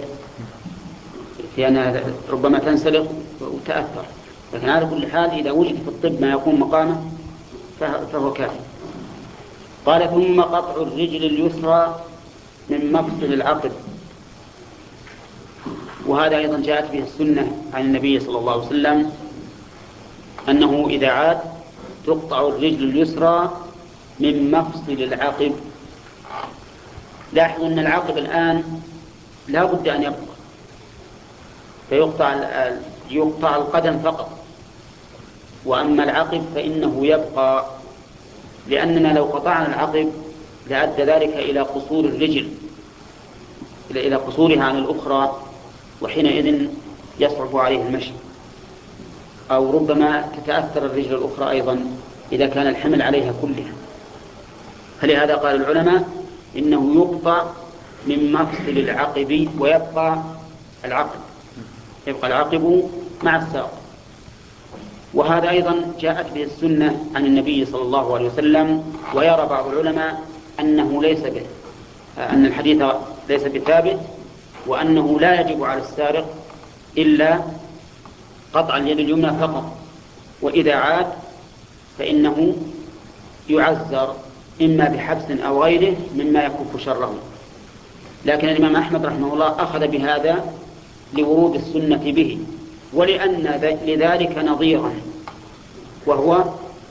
لأنها ربما تنسلخ وتأثر. لكن على كل حال إذا وجد في الطب ما يقوم مقامه فهو كافي. قال ثم قطع الرجل اليسرى من مفصل العقد، وهذا أيضا جاءت به السنة عن النبي صلى الله عليه وسلم أنه إذا عاد تقطع الرجل اليسرى من مفصل العقب. لاحظوا أن العقب الآن لا بد أن يبقى، فيقطع يقطع القدم فقط، وأما العقب فإنه يبقى، لأننا لو قطعنا العقب لأدى ذلك إلى قصور الرجل، إلى قصورها عن الأخرى، وحينئذ يصعب عليه المشي، أو ربما تتأثر الرجل الأخرى أيضا إذا كان الحمل عليها كلها. فلهذا قال العلماء إنه يقطع من مفصل العقب ويبقى العقب، يبقى العقب مع الساق. وهذا أيضا جاءت به السنة عن النبي صلى الله عليه وسلم. ويرى بعض العلماء أنه ليس به، أن الحديث ليس بثابت، وأنه لا يجب على السارق إلا قطع اليد اليمنى فقط، وإذا عاد فإنه يعذر إما بحبس أو غيره مما يكف شره. لكن الإمام أحمد رحمه الله أخذ بهذا لورود السنة به، ولأن لذلك نظيرا وهو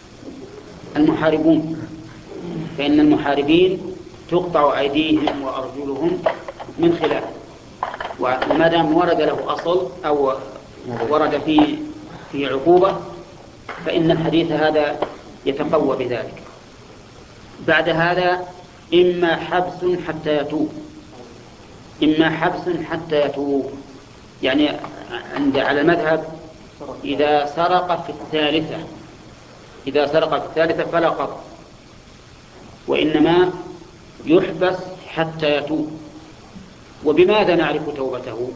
المحاربون، فإن المحاربين تقطع أيديهم وأرجلهم من خلاف، وما دام ورد له أصل أو ورد فيه في عقوبة فإن الحديث هذا يتقوى بذلك. بعد هذا إما حبس حتى يتوب، إما حبس حتى يتوب، يعني عند على المذهب إذا سرق في الثالثة إذا سرق في الثالثة فلا قطع، وإنما يحبس حتى يتوب. وبماذا نعرف توبته؟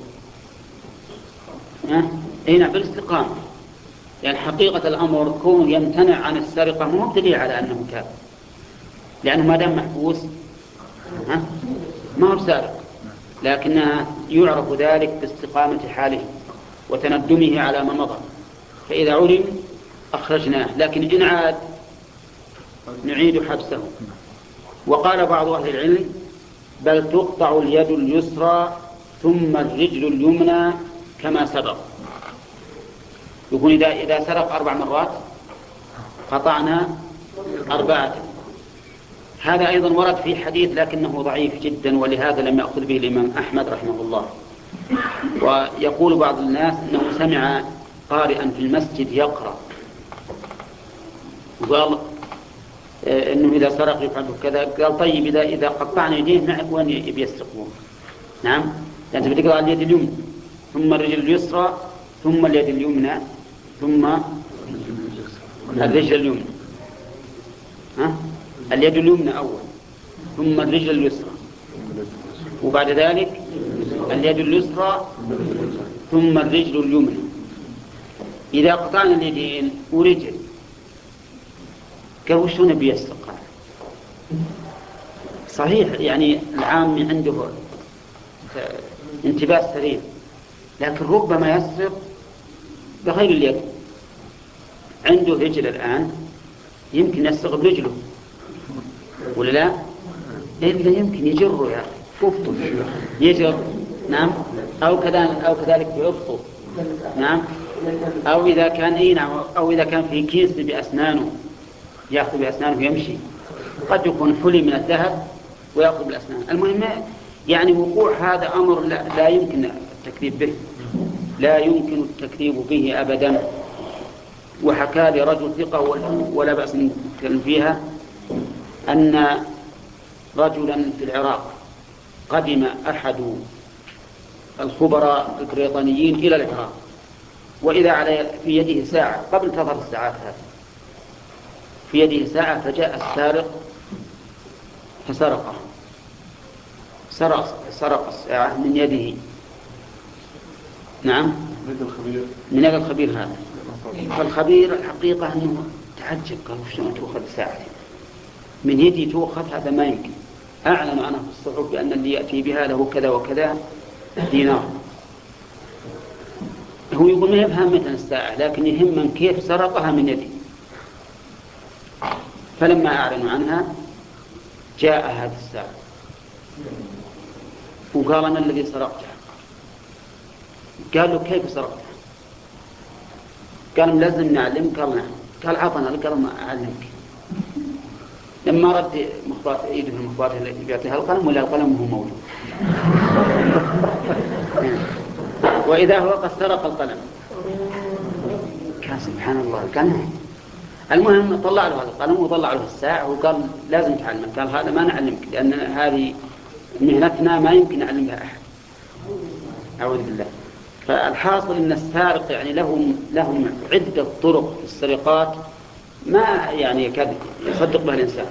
هنا بالاستقامة، يعني حقيقة الأمر كون يمتنع عن السرقة مو دليل على أنه تاب، لأنه ما دام محبوس ما هو سارق، لكنها يعرف ذلك باستقامة حاله وتندمه على ما مضى، فإذا علم أخرجناه، لكن إن عاد نعيد حبسه. وقال بعض أهل العلم بل تقطع اليد اليسرى ثم الرجل اليمنى كما سبق، يقول إذا, إذا سرق أربع مرات قطعنا أربعة. هذا أيضا ورد في حديث لكنه ضعيف جدا، ولهذا لم يأخذ به الإمام أحمد رحمه الله. ويقول بعض الناس أنه سمع قارئا في المسجد يقرأ وقال أنه إذا سرق يفعل كذا، قال طيب إذا, إذا قطعنا يديه معك وين يبي يسرقون؟ نعم، لأنت بتقرأ اليد اليمنى ثم الرجل اليسرى ثم اليد اليمنى ثم الرجل اليمنى، ها؟ اليد اليمنى أول ثم الرجل اليسرى، وبعد ذلك اليد اليسرى ثم الرجل اليمنى. إذا قطعنا اليدين ورجل قالوا شو نبي يسرق؟ صحيح يعني العام عنده انتباه سريع، لكن ربما يسرق بغير اليد. عنده رجل الآن يمكن يسرق برجله ولا لا؟ إلا يمكن يجره يا كفته يجر. نعم. أو كذلك أو كذلك بيبطه. نعم. أو إذا كان إيه أو إذا كان في كيس بأسنانه يأخذ بأسنانه يمشي. قد يكون حلي من الذهب ويأخذ بالأسنان. المهم يعني وقوع هذا أمر لا, لا يمكن التكذيب به، لا يمكن التكذيب به أبدا. وحكى لي رجل ثقة ولا بأس نتكلم فيها أن رجلا في العراق قدم أحد الخبراء البريطانيين إلى العراق، وإذا على في يده ساعة قبل تظهر الساعات هذه، في يده ساعة، فجاء السارق فسرقه، سرق سرق الساعة من يده. نعم، من يد الخبير هذا. فالخبير الحقيقة أنه تعجب، قال شلون تأخذ ساعة من يدي تأخذ؟ هذا ما يمكن. أعلن عنه في الصحف بأن اللي يأتي بها له كذا وكذا دينار. هو يقول ما يفهم مثل الساعة، لكن يهم من كيف سرقها من يدي. فلما أعلنوا عنها جاء هذا الساعة وقال أنا الذي سرقتها. قال له كيف سرقتها؟ قال لازم نعلمك. قال نعم. قال عطنا. قال ما أعلمك. لما رد مخبات ايده في المخبات التي بيعطيها القلم، ولا القلم هو موجود. واذا هو قد سرق القلم. كان سبحان الله. كان المهم طلع له هذا القلم وطلع له الساعة وقال لازم تعلمك. قال هذا ما نعلمك لان هذه مهنتنا ما يمكن نعلم بها احد. اعوذ بالله. فالحاصل ان السارق يعني لهم لهم عدة طرق في السرقات ما يعني يكاد يصدق بها الإنسان.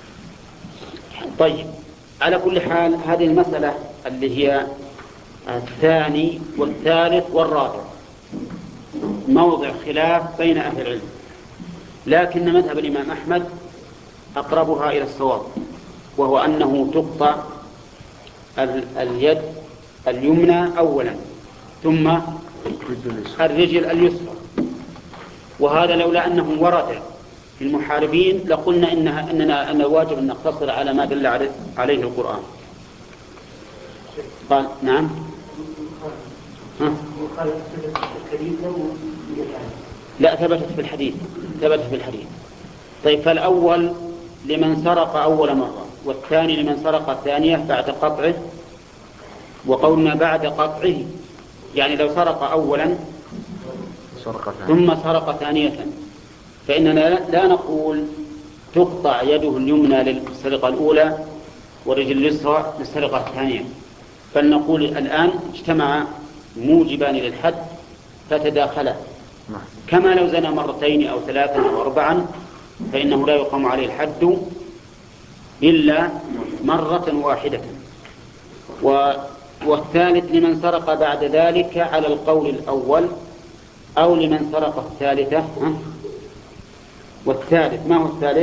طيب، على كل حال هذه المسألة اللي هي الثاني والثالث والرابع موضع خلاف بين أهل العلم، لكن مذهب الإمام أحمد أقربها إلى الصواب، وهو أنه تقطع اليد اليمنى أولا ثم الرجل اليسرى. وهذا لولا أنه ورد في المحاربين لقلنا إنها إننا أن واجب أن نقتصر على ما دل عليه القرآن. قال نعم. ها؟ لا، ثبتت في الحديث ثبتت في الحديث. طيب، فالأول لمن سرق أول مرة، والثاني لمن سرق ثانية بعد قطعه. وقولنا بعد قطعه يعني لو سرق أولا ثم سرق ثانية، فإننا لا نقول تقطع يده اليمنى للسرقة الأولى ورجل اليسرى للسرقة الثانية، بل نقول الآن اجتمع موجبان للحد فتداخلا، كما لو زنى مرتين أو ثلاثا أو أربعا فإنه لا يقام عليه الحد إلا مرة واحدة. والثالث لمن سرق بعد ذلك على القول الأول، أو لمن سرق الثالثة. والثالث ما هو الثالث؟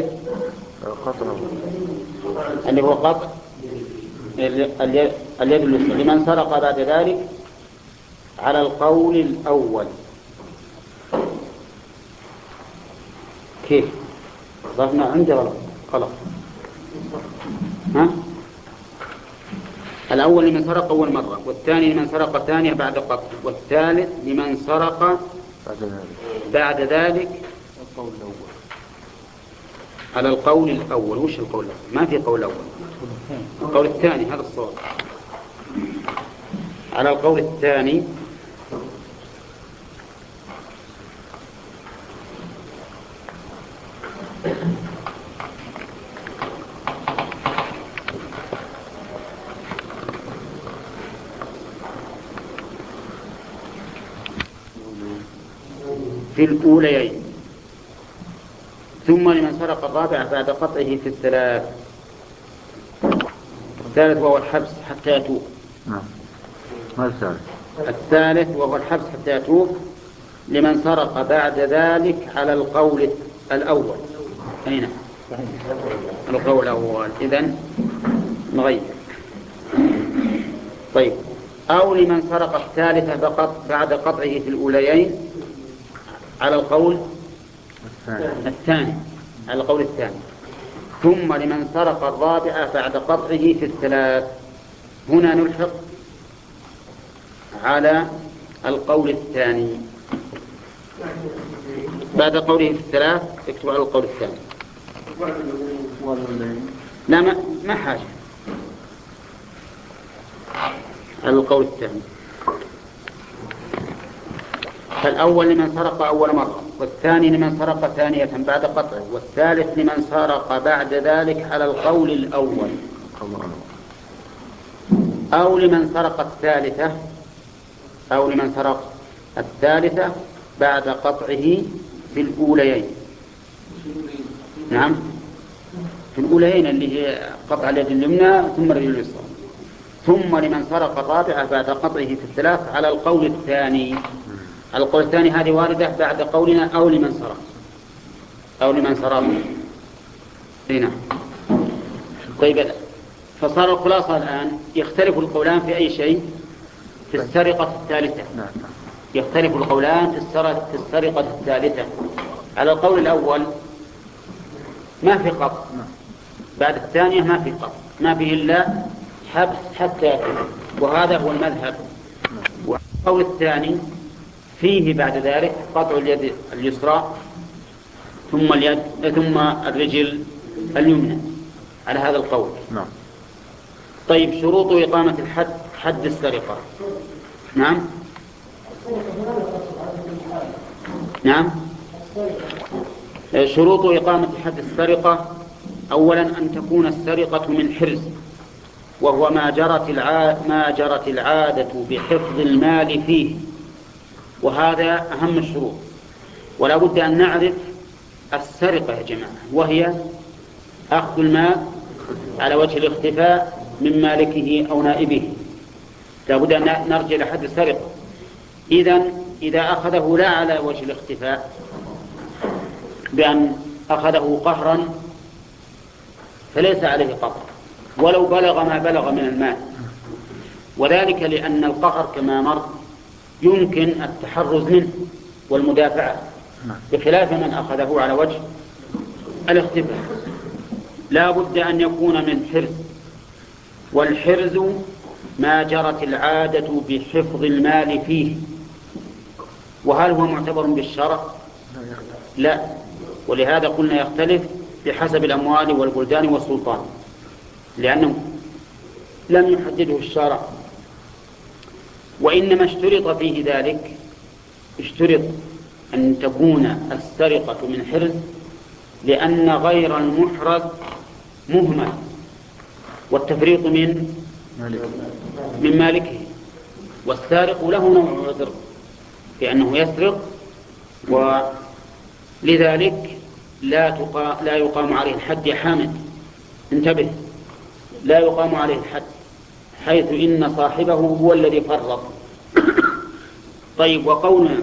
اللي هو قطع اليد اليسرى لمن سرق بعد ذلك على القول الأول. كيف ضفنا عندي غلط غلط ها؟ الأول لمن سرق أول مرة، والثاني لمن سرق ثانية بعد قطع، والثالث لمن سرق بعد ذلك على القول الأول. وش القول الأول؟ ما في قول أول، القول الثاني هذا الصواب. على القول الثاني في الأوليين، ثم لمن سرق الرابع بعد قطعه في الثلاث. الثالث وهو الحبس حتى يتوب. ما الثالث؟ الثالث وهو الحبس حتى يتوب لمن سرق بعد ذلك على القول الأول. أين القول الأول؟ إذن نغير. طيب، أو لمن سرق الثالثة فقط بعد قطعه في الأوليين على القول الثاني على القول الثاني، ثم لمن سرق الرابعة بعد قطعه في الثلاث. هنا نلحق على القول الثاني بعد قوله في الثلاث، اكتب على القول الثاني. لا ما, ما حاجة على القول الثاني. فالأول لمن سرق أول مرة، والثاني لمن سرق ثانية بعد قطعه، والثالث لمن سرق بعد ذلك على القول الأول. أو لمن سرق الثالثة أو لمن سرق الثالثة بعد قطعه في الأوليين. نعم في الأوليين اللي هي قطع اليد اليمنى ثم الرجل اليسرى. ثم لمن سرق الرابعة بعد قطعه في الثلاث على القول الثاني. على القول الثاني هذه واردة بعد قولنا أو لمن سرق أو لمن سرق. هنا طيب، فصار الخلاصة الآن يختلف القولان في أي شيء؟ في السرقة الثالثة. يختلف القولان في السرقة الثالثة. على القول الأول ما في قطع، بعد الثانية ما في قطع، ما فيه إلا حبس حتى يأكل، وهذا هو المذهب. والقول الثاني فيه بعد ذلك قطع اليد اليسرى ثم اليد ثم الرجل اليمنى على هذا القول. نعم. طيب شروط إقامة الحد، حد السرقة. نعم نعم شروط إقامة حد السرقة: أولا أن تكون السرقة من حرز، وهو ما جرت العادة, ما جرت العادة بحفظ المال فيه، وهذا أهم الشروط. ولا بد أن نعرف السرقة يا جماعة، وهي أخذ المال على وجه الاختفاء من مالكه أو نائبه. لا بد أن نرجع لحد السرقة. إذن إذا أخذه لا على وجه الاختفاء بأن أخذه قهرا فليس عليه قهر ولو بلغ ما بلغ من المال، وذلك لأن القهر كما مر يمكن التحرز منه والمدافعة، بخلاف من أخذه على وجه الاختفاء. لا بد أن يكون من حرز، والحرز ما جرت العادة بحفظ المال فيه. وهل هو معتبر بالشرع؟ لا، ولهذا قلنا يختلف بحسب الأموال والبلدان والسلطان، لأنه لم يحدده الشرع. وإنما اشترط فيه ذلك، اشترط أن تكون السرقة من حرز، لأن غير المحرز مهمل، والتفريط من من مالكه، والسارق له نوع عذر بأنه يسرق، ولذلك لا, تقا... لا يقام عليه الحد. يا حامد انتبه، لا يقام عليه الحد، حيث إن صاحبه هو الذي فرط. طيب، وقولنا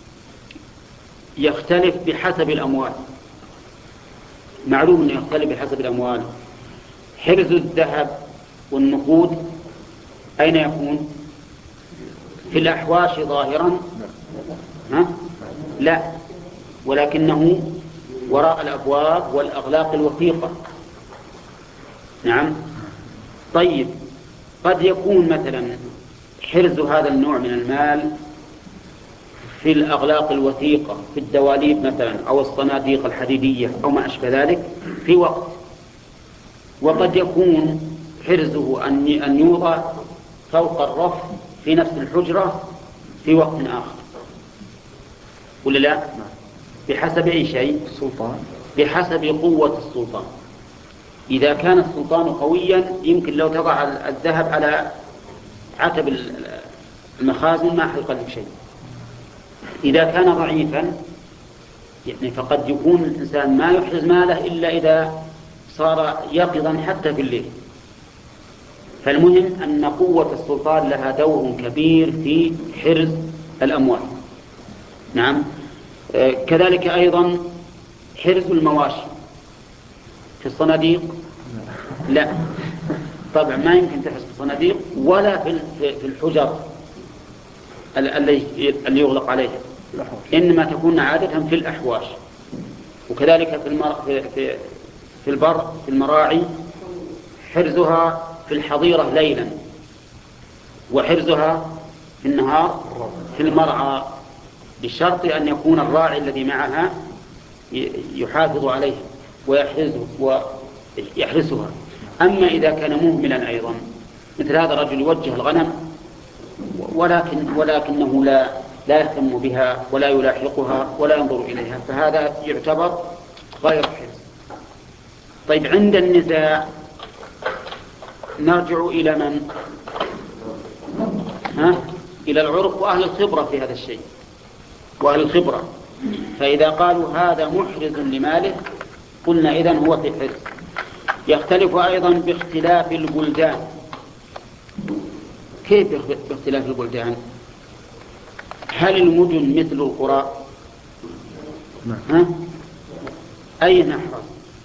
يختلف بحسب الأموال، معلوم أنه يختلف بحسب الأموال. حرز الذهب والنقود أين يكون؟ في الأحواش ظاهرا؟ ها؟ لا، ولكنه وراء الأبواب والأغلاق الوثيقة. نعم. طيب، قد يكون مثلا حرز هذا النوع من المال في الأغلاق الوثيقة، في الدواليب مثلا، أو الصناديق الحديدية أو ما أشبه ذلك في وقت، وقد يكون حرزه أن يوضع فوق الرف في نفس الحجرة في وقت آخر، ولا لا؟ بحسب أي شيء؟ السلطان. بحسب قوة السلطان. إذا كان السلطان قويا يمكن لو تضع الذهب على عتب المخازن ما حلق لك شيء. إذا كان ضعيفا يعني فقد يكون الإنسان ما يحرز ماله إلا إذا صار يقظا حتى في الليل. فالمهم أن قوة السلطان لها دور كبير في حرز الأموال. نعم. آه كذلك أيضا حرز المواشي في الصناديق. لا، طبعا ما يمكن تحرس في الصناديق ولا في في الحجر اللي اللي يغلق عليها، إنما تكون عادة في الأحواش. وكذلك في المر... في في في البر في المراعي حرزها في الحظيرة ليلا، وحرزها في النهار في المرعى، بشرط أن يكون الراعي الذي معها يحافظ عليها ويحرزه ويحرسها. أما إذا كان مهملا أيضا مثل هذا الرجل يوجه الغنم ولكن ولكنه لا لا يهتم بها ولا يلاحقها ولا ينظر إليها، فهذا يعتبر غير حرز. طيب، عند النزاع نرجع إلى من؟ ها؟ إلى العرف وأهل الخبرة في هذا الشيء، وأهل الخبرة. فإذا قالوا هذا محرز لماله قلنا إذن هو في حرز. يختلف أيضا باختلاف البلدان. كيف باختلاف البلدان؟ هل المدن مثل القرى؟ ها؟ أين أحرز؟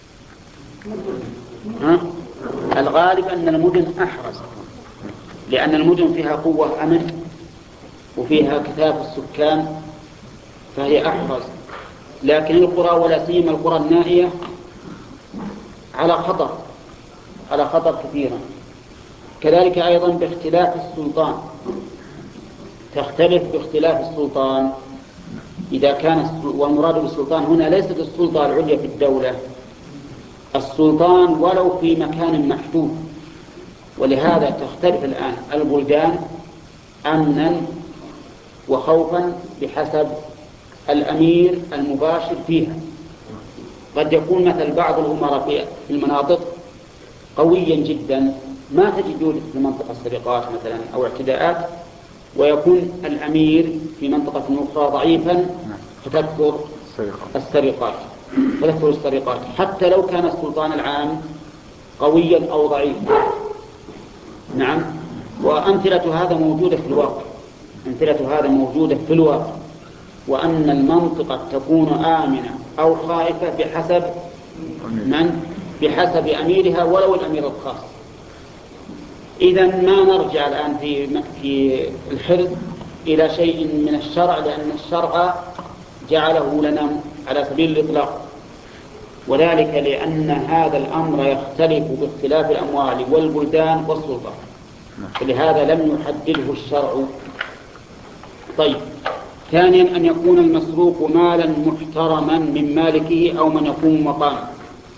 ها؟ الغالب أن المدن أحرز، لأن المدن فيها قوة أمن وفيها كثافة السكان فهي أحرز. لكن القرى ولا سيما القرى النائية على خطر على خطر كثيرا. كذلك أيضا باختلاف السلطان، تختلف باختلاف السلطان. إذا كان والمراد بالسلطان هنا ليست السلطة العليا في الدولة، السلطان ولو في مكان محدود. ولهذا تختلف الآن البلدان أمنا وخوفا بحسب الأمير المباشر فيها. قد يكون مثل بعض الأمراء في المناطق قويا جدا ما تجدون في منطقة السرقات مثلا أو اعتداءات، ويكون الأمير في منطقة أخرى ضعيفا فتكثر السرقات فتكثر السرقات حتى لو كان السلطان العام قويا أو ضعيفا. نعم، وأمثلة هذا موجودة في الواقع أمثلة هذا موجودة في الواقع وأن المنطقة تكون آمنة أو خائفة بحسب من؟ بحسب أميرها ولو الأمير الخاص. إذن ما نرجع الآن في في الحرز إلى شيء من الشرع، لأن الشرع جعله لنا على سبيل الإطلاق، وذلك لأن هذا الأمر يختلف باختلاف الأموال والبلدان والسلطة، فلهذا لم يحدده الشرع. طيب، ثانيا أن يكون المسروق مالا محترما من مالكه أو من يقوم مقامه.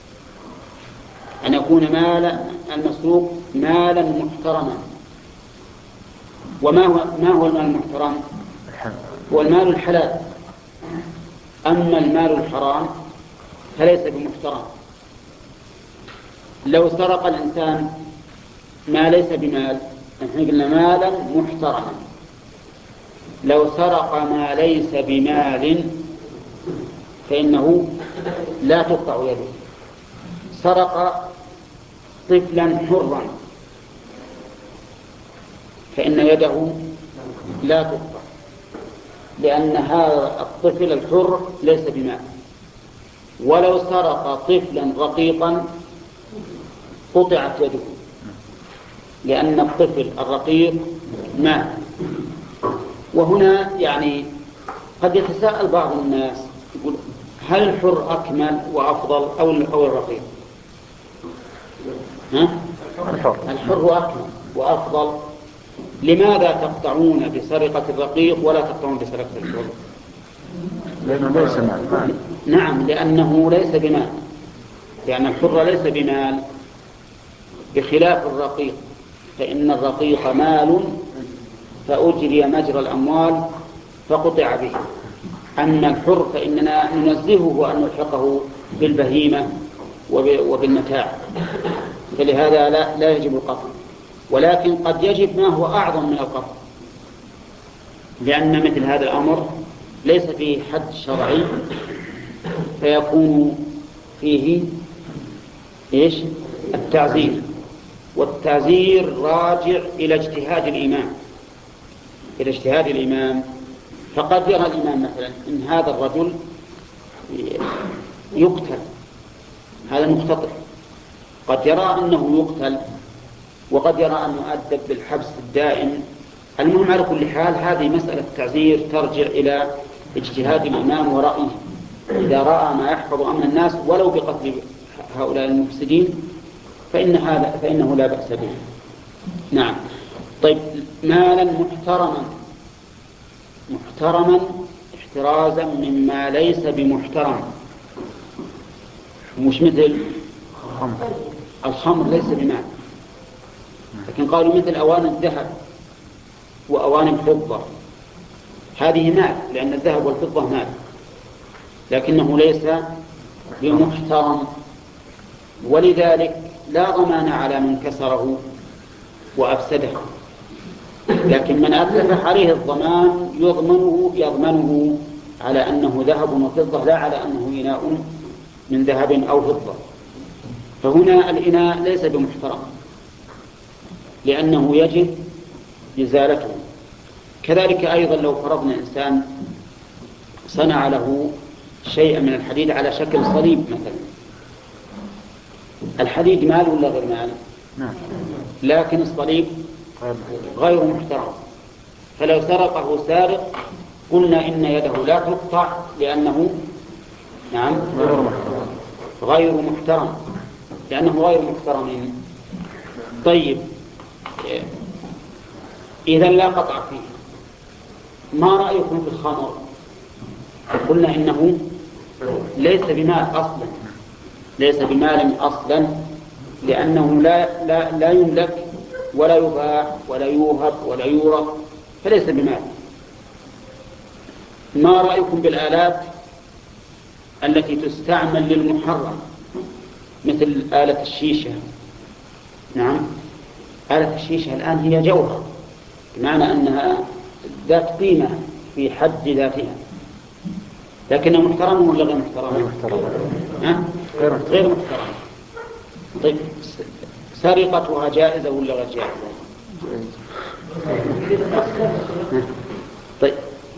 أن يكون مال المسروق مالا محترما. وما هو ما هو المال المحترم؟ هو المال الحلال. أما المال الحرام فليس بمحترم. لو سرق الإنسان ما ليس بمال، نحن قلنا مالا محترما. لو سرق ما ليس بمال فإنه لا تقطع يده. سرق طفلا حرا فإن يده لا تقطع، لأن هذا الطفل الحر ليس بمال. ولو سرق طفلا رقيقا قطعت يده، لأن الطفل الرقيق مال. وهنا يعني قد يتساءل بعض الناس يقول هل الحر أكمل وأفضل أو أو الرقيق؟ ها؟ الحر أكمل وأفضل. لماذا تقطعون بسرقة الرقيق ولا تقطعون بسرقة الحر؟ لأنه ليس مال. نعم، لأنه ليس بمال، لأن الحر ليس بمال بخلاف الرقيق، فإن الرقيق مال فأجري مجرى الأموال فقطع به. أما الحر فإننا ننزهه أن نلحقه بالبهيمة وبالمتاع، فلهذا لا, لا يجب القطع. ولكن قد يجب ما هو أعظم من القطع، لأن مثل هذا الأمر ليس فيه حد شرعي فيكون فيه إيش؟ التعزير. والتعزير راجع إلى اجتهاد الإمام إلى اجتهاد الإمام فقد يرى الإمام مثلا إن هذا الرجل يقتل، هذا المختطف قد يرى أنه يقتل وقد يرى أن يؤدب بالحبس الدائم. المهم على كل حال هذه مسألة تعزير ترجع إلى اجتهاد الإمام ورأيه، إذا رأى ما يحفظ أمن الناس ولو بقتل هؤلاء المفسدين فإن هذا فإنه لا بأس به. نعم. طيب، مالا محترما، محترما احترازا مما ليس بمحترم، مش مثل الخمر ليس بمال، لكن قالوا مثل أواني الذهب وأواني الفضة، هذه مال لأن الذهب والفضة مال، لكنه ليس بمحترم، ولذلك لا ضمان على من كسره وأفسده، لكن من أتلف عليه الضمان يضمنه يضمنه على أنه ذهب وفضة لا على أنه إناء من ذهب أو فضة. فهنا الإناء ليس بمحترم لأنه يجب إزالته. كذلك أيضا لو فرضنا إنسان صنع له شيئا من الحديد على شكل صليب مثلا، الحديد مال ولا غير مال؟ لكن الصليب غير محترم، فلو سرقه سارق قلنا إن يده لا تقطع لأنه نعم غير محترم لأنه غير محترم. طيب، إذا لا قطع فيه، ما رأيكم في الخمر؟ قلنا إنه ليس بمال أصلا، ليس بمال أصلا لأنه لا, لا, لا يملك ولا يباع ولا يوهب ولا يورث، فليس بمال. ما رأيكم بالآلات التي تستعمل للمحرم مثل آلة الشيشة؟ نعم، آلة الشيشة الآن هي جوهر، بمعنى أنها ذات قيمة في حد ذاتها، لكنها محترمة ولا غير محترمة؟ غير محترمة. طيب، سرقتها جائزة ولا غير جائزة؟ طيب،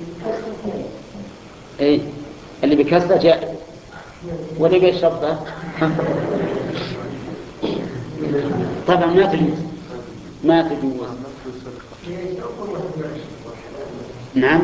ايه اللي بكسره جائز واللي بيشربه طبعا ما تجوز، ما تجوز. نعم،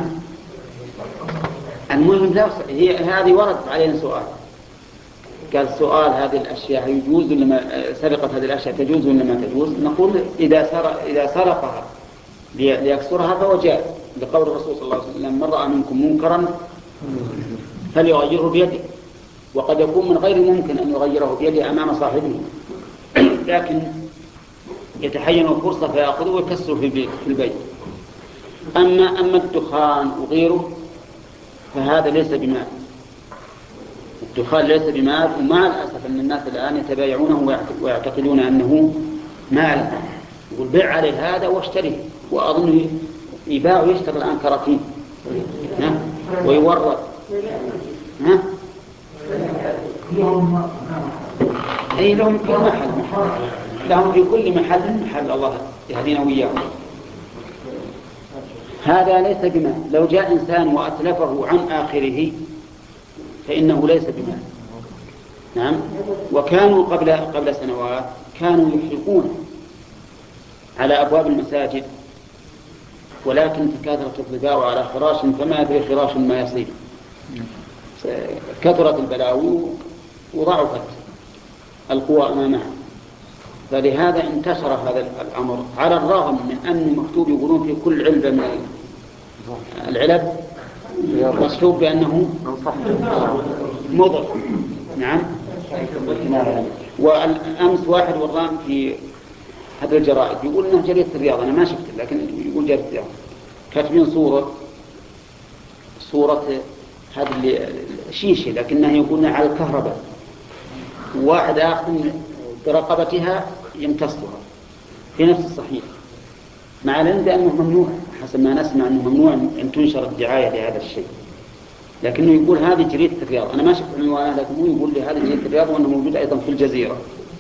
المهم لا هي هذه ورد علينا سؤال، قال سؤال هذه الأشياء يجوز ولا ما، سرقة هذه الأشياء تجوز ولا ما تجوز؟ نقول إذا سرق إذا سرقها ليكسرها فهو جائز، لقول الرسول صلى الله عليه وسلم: من رأى منكم منكرا فليغيره بيده. وقد يكون من غير ممكن أن يغيره بيده أمام صاحبه، لكن يتحين الفرصة فيأخذه ويكسره في البيت. أما أما الدخان وغيره فهذا ليس بمال، الدخان ليس بمال، ومع الأسف أن الناس الآن يتبايعونه ويعتقدون أنه مال، يقول بيع عليه هذا واشتريه، وأظن يباع ويشتري الآن كراتين ويورد. ها؟ أي لهم في محل محل لهم في كل محل محل، الله يهدينا وإياهم. هذا ليس بمال. لو جاء إنسان وأتلفه عن آخره فإنه ليس بمال. نعم. وكانوا قبل قبل سنوات كانوا يحرقون على أبواب المساجد، ولكن تكاثرت الضباع على فراش فما يدري فراش ما يصيب، كثرت البلاوي وضعفت القوى أمامها، فلهذا انتشر هذا الأمر، على الرغم من أن مكتوب يقولون في كل علبة من العلب مكتوب بأنه مضر. نعم. والأمس واحد ورام في هذا الجرائد يقول إنه جريدة الرياض، أنا ما شفت لكن يقول جريدة الرياض، كاتبين صورة صورة هذه الشيشة لكنها يقولون على الكهرباء، واحد آخر برقبتها يمتصها في نفس الصحيح، مع العلم بأنه ممنوع حسب ما نسمع أنه ممنوع أن تنشر الدعاية لهذا الشيء، لكنه يقول هذه جريدة الرياض. أنا ما شفت عنوانها لكنه يقول لي هذه جريدة الرياض وأنه موجود أيضا في الجزيرة.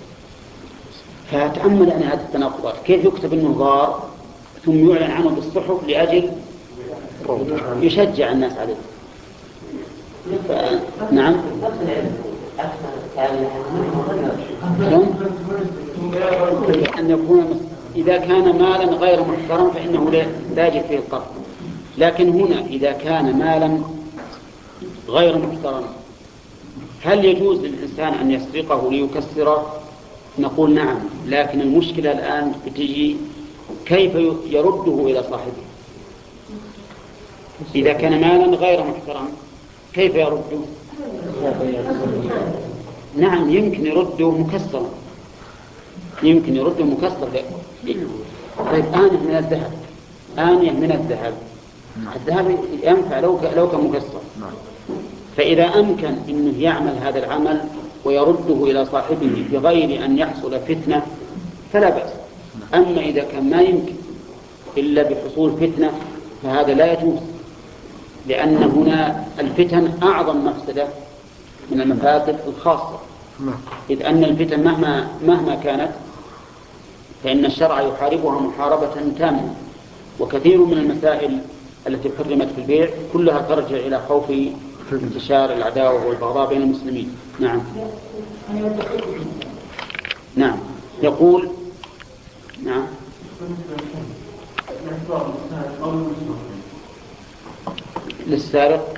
فتأمل أن هذه التناقضات، كيف يكتب أنه ضار ثم يعلن عنه بالصحف لأجل يشجع الناس عليه. ف... نعم. أن يكون إذا كان مالا غير محترم فإنه لا يجب فيه القرض. لكن هنا إذا كان مالا غير محترم هل يجوز للإنسان أن يسرقه ليكسره؟ نقول نعم، لكن المشكلة الآن بتجي كيف يرده إلى صاحبه. إذا كان مالا غير محترم كيف يرده؟ نعم، يمكن يرده مكسرا، يمكن يرده مكسر. طيب آنية من الذهب، آنية من الذهب، الذهب ينفع لو لو كان مكسر. فإذا أمكن أنه يعمل هذا العمل ويرده إلى صاحبه بغير أن يحصل فتنة فلا بأس. أما إذا كان ما يمكن إلا بحصول فتنة فهذا لا يجوز، لأن هنا الفتن أعظم مفسدة من المفاسد الخاصة، إذ أن الفتن مهما مهما كانت فإن الشرع يحاربها محاربة تامة. وكثير من المسائل التي حرمت في البيع كلها ترجع إلى خوف انتشار العداوة والبغضاء بين المسلمين. نعم نعم يقول نعم للسارق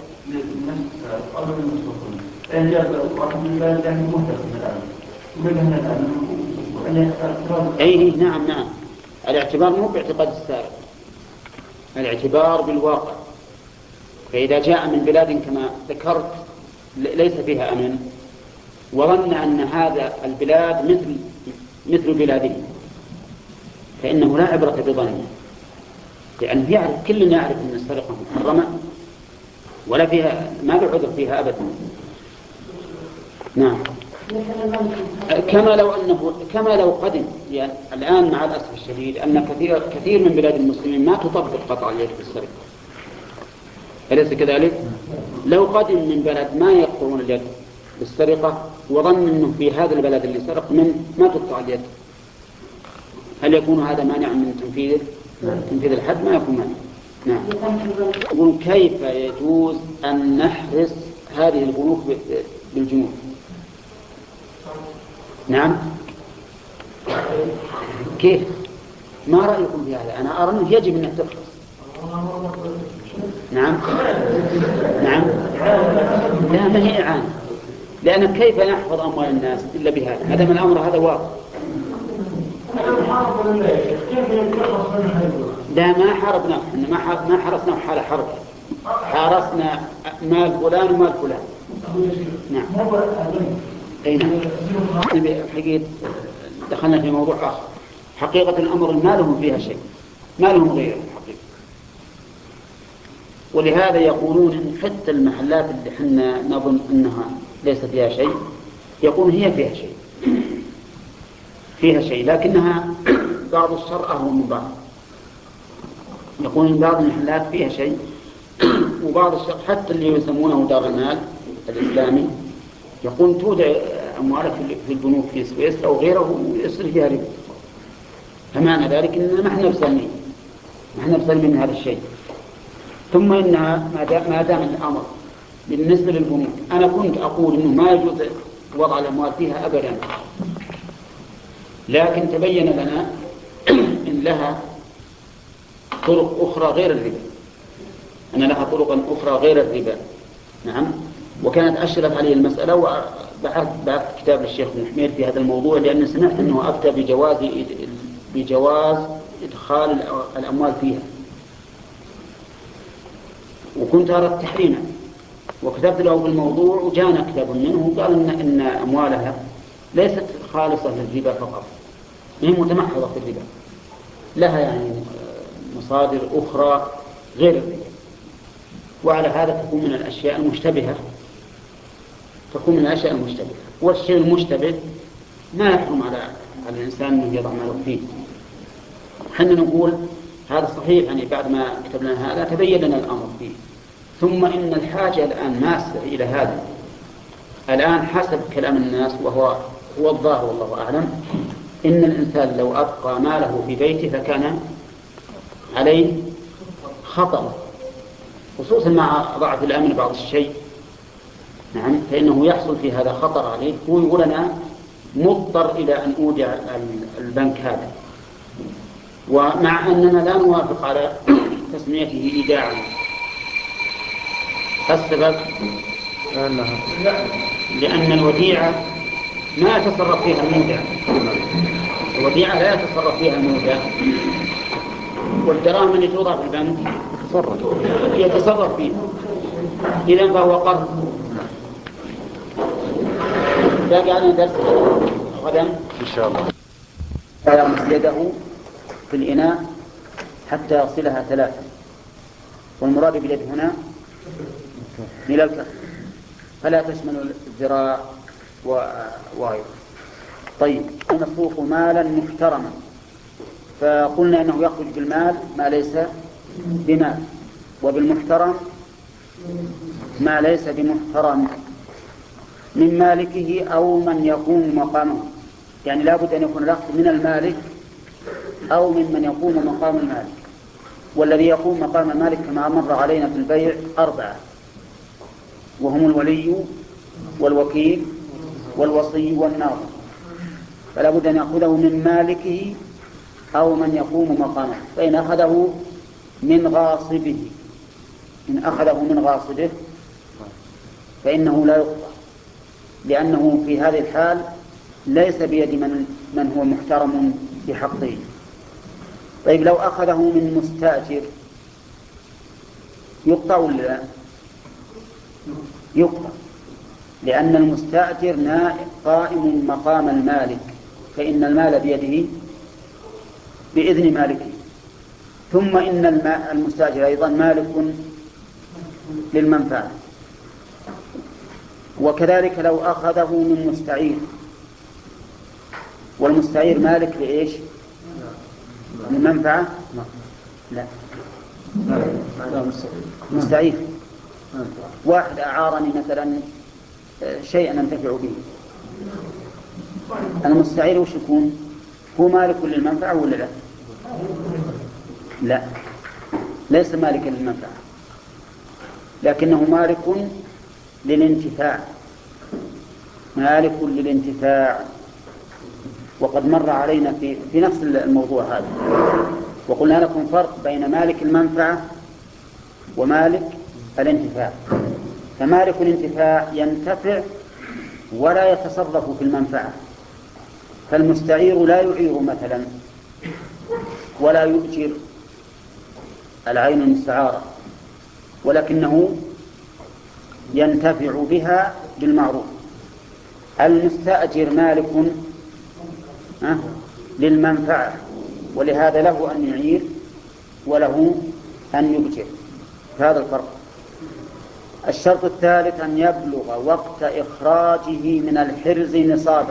أي نعم نعم الاعتبار مو باعتقاد السارق، الاعتبار بالواقع. فإذا جاء من بلاد كما ذكرت ليس فيها أمن وظن أن هذا البلاد مثل مثل بلاده فإنه لا عبرة بظنه، لأنه يعرف كل يعرف أن السرقة محرمة ولا فيها ما له عذر فيها أبدا. نعم كما لو أنه كما لو قدم، يعني الآن مع الأسف الشديد أن كثير كثير من بلاد المسلمين ما تطبق قطع اليد في السرقة، أليس كذلك؟ لو قدم من بلد ما يقطعون اليد بالسرقة وظن أنه في هذا البلد اللي سرق من ما تقطع اليد، هل يكون هذا مانع من تنفيذ تنفيذ الحد؟ ما يكون مانع. نعم يقول كيف يجوز أن نحرس هذه البنوك بالجنود؟ نعم كيف؟ ما رأيكم في هذا؟ أنا أرى أنه يجب أن تحرس. نعم نعم لا ما هي إعانة، لأن كيف نحفظ أموال الناس إلا بهذا؟ هذا من الأمر هذا واقع. لا ما حاربنا، ما حرسنا حال حرب، حارسنا مال فلان ومال فلان. نعم أي نعم حقيقة دخلنا في موضوع آخر. حقيقة الأمر ما لهم فيها شيء، ما لهم غيره حقيقة. ولهذا يقولون إن حتى المحلات اللي حنا نظن أنها ليس فيها شيء يقولون هي فيها شيء، فيها شيء لكنها بعض الشر أهون من بعض. يقولون إن بعض المحلات فيها شيء وبعض الشر، حتى اللي يسمونه دار المال الإسلامي يقول تودع أموالك في البنوك في سويسرا أو غيره ويصير فيها ربا. فمعنى ذلك إننا ما احنا بسلمين ما احنا بسلمين من هذا الشيء. ثم إنها ما دام الأمر بالنسبة للبنوك أنا كنت أقول إنه ما يجوز وضع الأموال فيها أبدا، لكن تبين لنا إن لها طرق أخرى غير الربا، أن لها طرقا أخرى غير الربا. نعم وكانت أشرف عليه المسألة وبعث بعث كتاب للشيخ بن حميد في هذا الموضوع، لأن سمعت أنه أفتى بجواز بجواز إدخال الأموال فيها، وكنت أرى التحريم وكتبت له في الموضوع وجانا كتاب منه وقال إن, إن أموالها ليست خالصة للربا فقط، هي متمحضة في الربا، لها يعني مصادر أخرى غير الربا. وعلى هذا تكون من الأشياء المشتبهة تكون من الأشياء المشتبهة والشيء المشتبه ما يحرم على الإنسان أنه يضع ماله فيه. حنا نقول هذا صحيح، يعني بعد ما كتبنا هذا تبين لنا الأمر فيه. ثم إن الحاجة الآن ماسة إلى هذا الآن حسب كلام الناس وهو هو الظاهر والله أعلم، إن الإنسان لو أبقى ماله في بيته فكان عليه خطر، خصوصا مع ضعف الأمن بعض الشيء. نعم فإنه يحصل في هذا خطر عليه. هو يقول أنا مضطر إلى أن أودع البنك هذا ومع أننا لا نوافق على تسميته إيداعا. السبب لأن الوديعة ما يتصرف فيها المودع، الوديعة لا يتصرف فيها المودع، والدراهم اللي توضع في البنك يتصرف فيها، إذن فهو قرض. باقي علينا درس غدا إن شاء الله. فيغمس يده في الإناء حتى يصلها ثلاثة، والمراد باليد هنا إلى الكف، فلا تشمل الذراع وغيره. طيب، المصروف مالا محترما، فقلنا أنه يخرج بالمال ما ليس بمال، وبالمحترم ما ليس بمحترم، من مالكه أو من يقوم مقامه، يعني لا بد أن يكون الأخذ من المالك أو من من يقوم مقام المالك. والذي يقوم مقام المالك كما مر علينا في البيع أربعة، وهم الولي والوكيل والوصي والناظر، فلا بد أن يأخذه من مالكه أو من يقوم مقامه. فإن أخذه من غاصبه إن أخذه من غاصبه فإنه لا يقطع، لأنه في هذه الحال ليس بيد من, من هو محترم بحقه. طيب، لو أخذه من مستأجر يقطع ولا لا؟ يقطع، لأن المستأجر قائم مقام المالك، فإن المال بيده بإذن مالكه. ثم إن المستأجر أيضا مالك للمنفعة. وكذلك لو أخذه من مستعير، والمستعير مالك لإيش؟ للمنفعة؟ لا، مستعير واحد أعارني مثلا شيئا أنتفع به، المستعير وش يكون؟ هو مالك للمنفعة ولا لا؟ لا، ليس مالكا للمنفعة، لكنه مالك للانتفاع، مالك للانتفاع. وقد مر علينا في, في نفس الموضوع هذا، وقلنا لكم فرق بين مالك المنفعة ومالك الانتفاع. فمالك الانتفاع ينتفع ولا يتصرف في المنفعة، فالمستعير لا يعير مثلا ولا يؤجر العين المستعارة، ولكنه ينتفع بها بالمعروف. المستأجر مالك للمنفعة، ولهذا له أن يعير وله أن يؤجر. هذا الفرق. الشرط الثالث أن يبلغ وقت إخراجه من الحرز نصابا.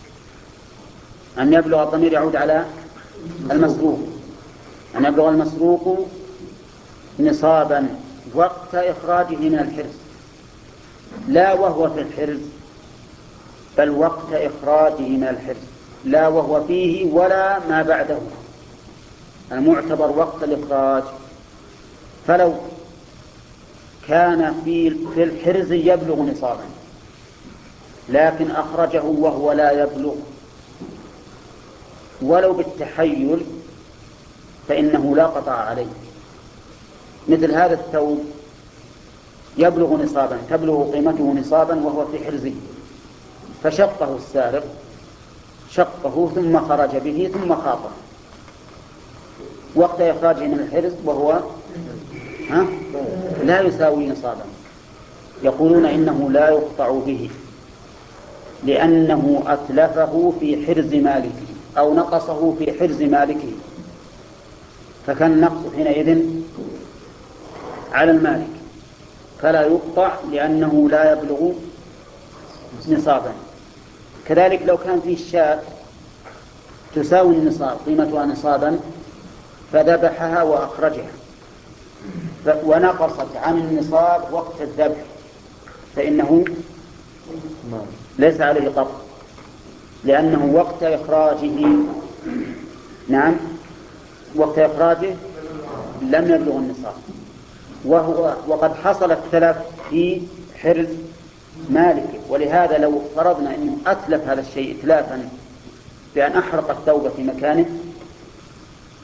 أن يبلغ، الضمير يعود على المسروق، أن يبلغ المسروق نصابا وقت إخراجه من الحرز، لا وهو في الحرز، بل وقت إخراجه من الحرز، لا وهو فيه ولا ما بعده، المعتبر وقت الإخراج. فلو كان في في الحرز يبلغ نصابا لكن أخرجه وهو لا يبلغ ولو بالتحيل فإنه لا قطع عليه. مثل هذا الثوب يبلغ نصابا، تبلغ قيمته نصابا وهو في حرزه، فشقه السارق، شقه ثم خرج به ثم خاطر وقت إخراجه من الحرز وهو ها لا يساوي نصابا، يقولون إنه لا يقطع به لأنه أتلفه في حرز مالكه أو نقصه في حرز مالكه، فكان النقص حينئذ على المالك، فلا يقطع لأنه لا يبلغ نصابا. كذلك لو كان فيه الشاة تساوي النصاب، قيمتها نصابا، فذبحها وأخرجها ونقصت عن النصاب وقت الذبح، فإنه ليس عليه قطع، لأنه وقت إخراجه نعم وقت إخراجه لم يبلغ النصاب، وهو وقد حصل التلف في حرز مالك. ولهذا لو فرضنا أنه أتلف هذا الشيء إتلافا بأن أحرق الثوب في مكانه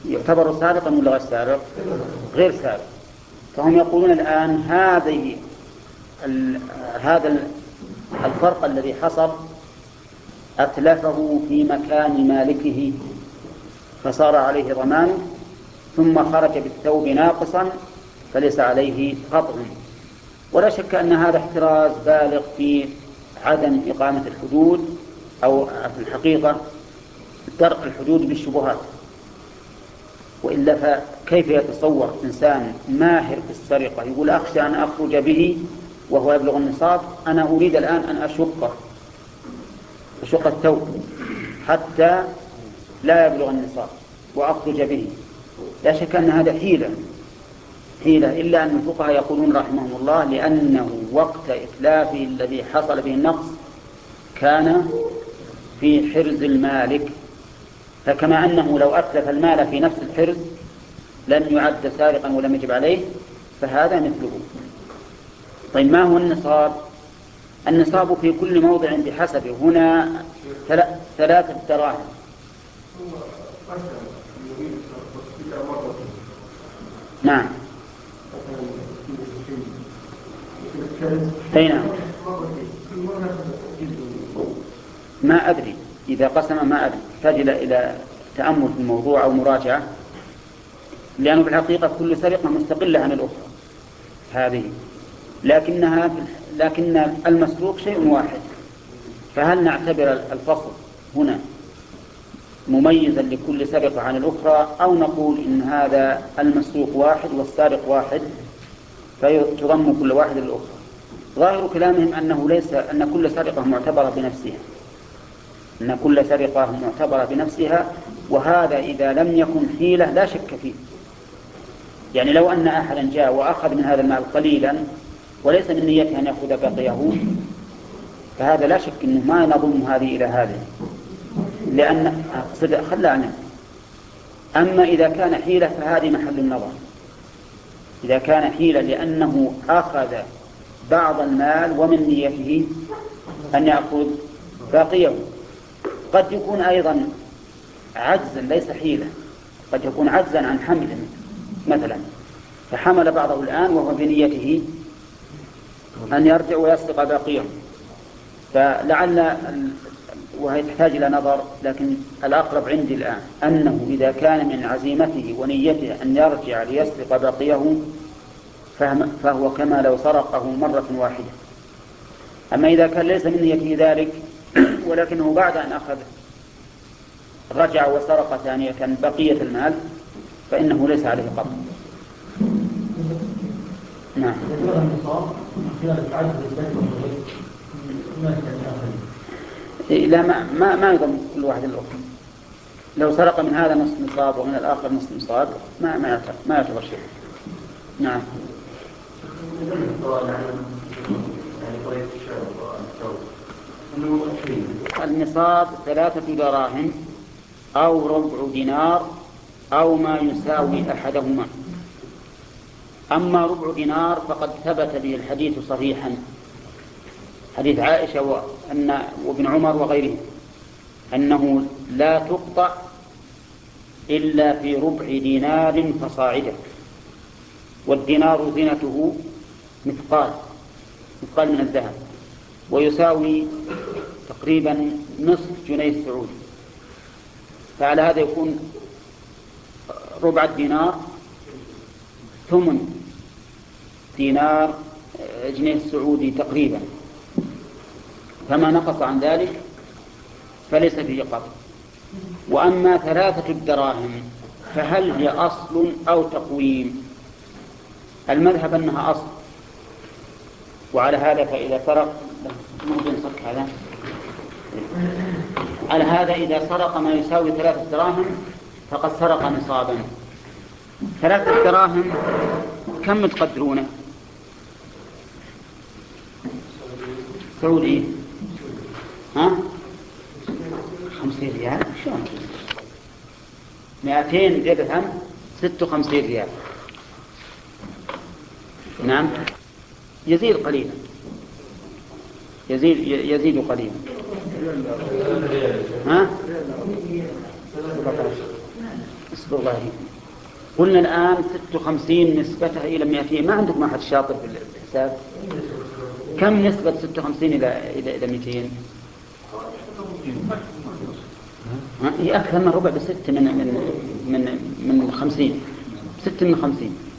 يعتبر سارقا ولا غير سارق؟ غير سارق. فهم يقولون الآن هذه هذا الفرق الذي حصل أتلفه في مكان مالكه فصار عليه ضمانه، ثم خرج بالثوب ناقصا فليس عليه قطع. ولا شك أن هذا احتراز بالغ في عدم إقامة الحدود، أو في الحقيقة درء الحدود بالشبهات. وإلا فكيف يتصور إنسان ماهر في السرقة يقول أخشى أن أخرج به وهو يبلغ النصاب، أنا أريد الآن أن أشقه أشق الثوب حتى لا يبلغ النصاب وأخرج به. لا شك أن هذا حيلة حيلة إلا أن الفقهاء يقولون رحمهم الله لأنه وقت إتلافه الذي حصل به النقص كان في حرز المالك، فكما أنه لو أتلف المال في نفس الحرز لم يعد سارقا ولم يجب عليه، فهذا مثله. طيب ما هو النصاب؟ النصاب في كل موضع بحسبه. هنا ثلاثة دراهم. نعم. أي نعم. ما أدري إذا قسم، ما أدري، تحتاج إلى تأمل في الموضوع أو مراجعة، لأنه في الحقيقة كل سرقة مستقلة عن الأخرى هذه، لكنها لكن المسروق شيء واحد. فهل نعتبر الفصل هنا مميزا لكل سرقة عن الأخرى، أو نقول إن هذا المسروق واحد والسارق واحد فتضم كل واحد للأخرى؟ ظاهر كلامهم أنه ليس أن كل سرقة معتبرة بنفسها أن كل سرقة معتبرة بنفسها، وهذا إذا لم يكن حيلة لا شك فيه. يعني لو أن أحدا جاء وأخذ من هذا المال قليلا وليس من نيته أن يأخذ بقيه، فهذا لا شك أنه ما نضم هذه إلى هذه، لأن صدق خلعنا. أما إذا كان حيلة فهذه محل النظر. إذا كان حيلة لأنه أخذ بعض المال ومن نيته أن يأخذ باقيه، قد يكون أيضا عجزا ليس حيلة، قد يكون عجزا عن حمل مثلا، فحمل بعضه الآن وهو بنيته أن يرجع ويسرق باقيه. فلعل وهي تحتاج إلى نظر، لكن الأقرب عندي الآن أنه إذا كان من عزيمته ونيته أن يرجع ليسرق باقيه فهو كما لو سرقه مرة واحدة. أما إذا كان ليس من نيته ذلك ولكنه بعد أن أخذ رجع وسرق ثانية بقية المال فإنه ليس عليه قطع. نعم. لا ما ما ما يضم كل واحد الأخرى. لو سرق من هذا نصف نصاب ومن الآخر نصف نصاب ما ما يعتبر ما يعتبر شيء. نعم. النصاب ثلاثة دراهم أو ربع دينار أو ما يساوي أحدهما. أما ربع دينار فقد ثبت به الحديث صريحا، حديث عائشة وأن وابن عمر وغيره، أنه لا تقطع إلا في ربع دينار فصاعدا، والدينار زينته مثقال مثقال من الذهب، ويساوي تقريبا نصف جنيه سعودي. فعلى هذا يكون ربع الدينار ثمن دينار جنيه سعودي تقريبا، فما نقص عن ذلك فليس فيه قطع. وأما ثلاثة الدراهم فهل هي أصل أو تقويم؟ المذهب أنها أصل، وعلى هذا فإذا سرق ممكن صك هذا على هذا إذا سرق ما يساوي ثلاثة دراهم فقد سرق نصابا. ثلاثة دراهم كم تقدرونه سعودي؟ ها؟ خمسين ريال؟ شلون؟ مئتين درهم ستة وخمسين ريال. نعم يزيد قليلا، يزيد يزيد قليلا. ها؟ اصبر الله عليكم. قلنا الآن ستة وخمسين نسبتها إلى مئتين، ما عندكم أحد شاطر في الحساب؟ كم نسبة ستة وخمسين إلى إلى إلى مئتين؟ هي أكثر من ربع بستة من من من من خمسين، ستة من خمسين.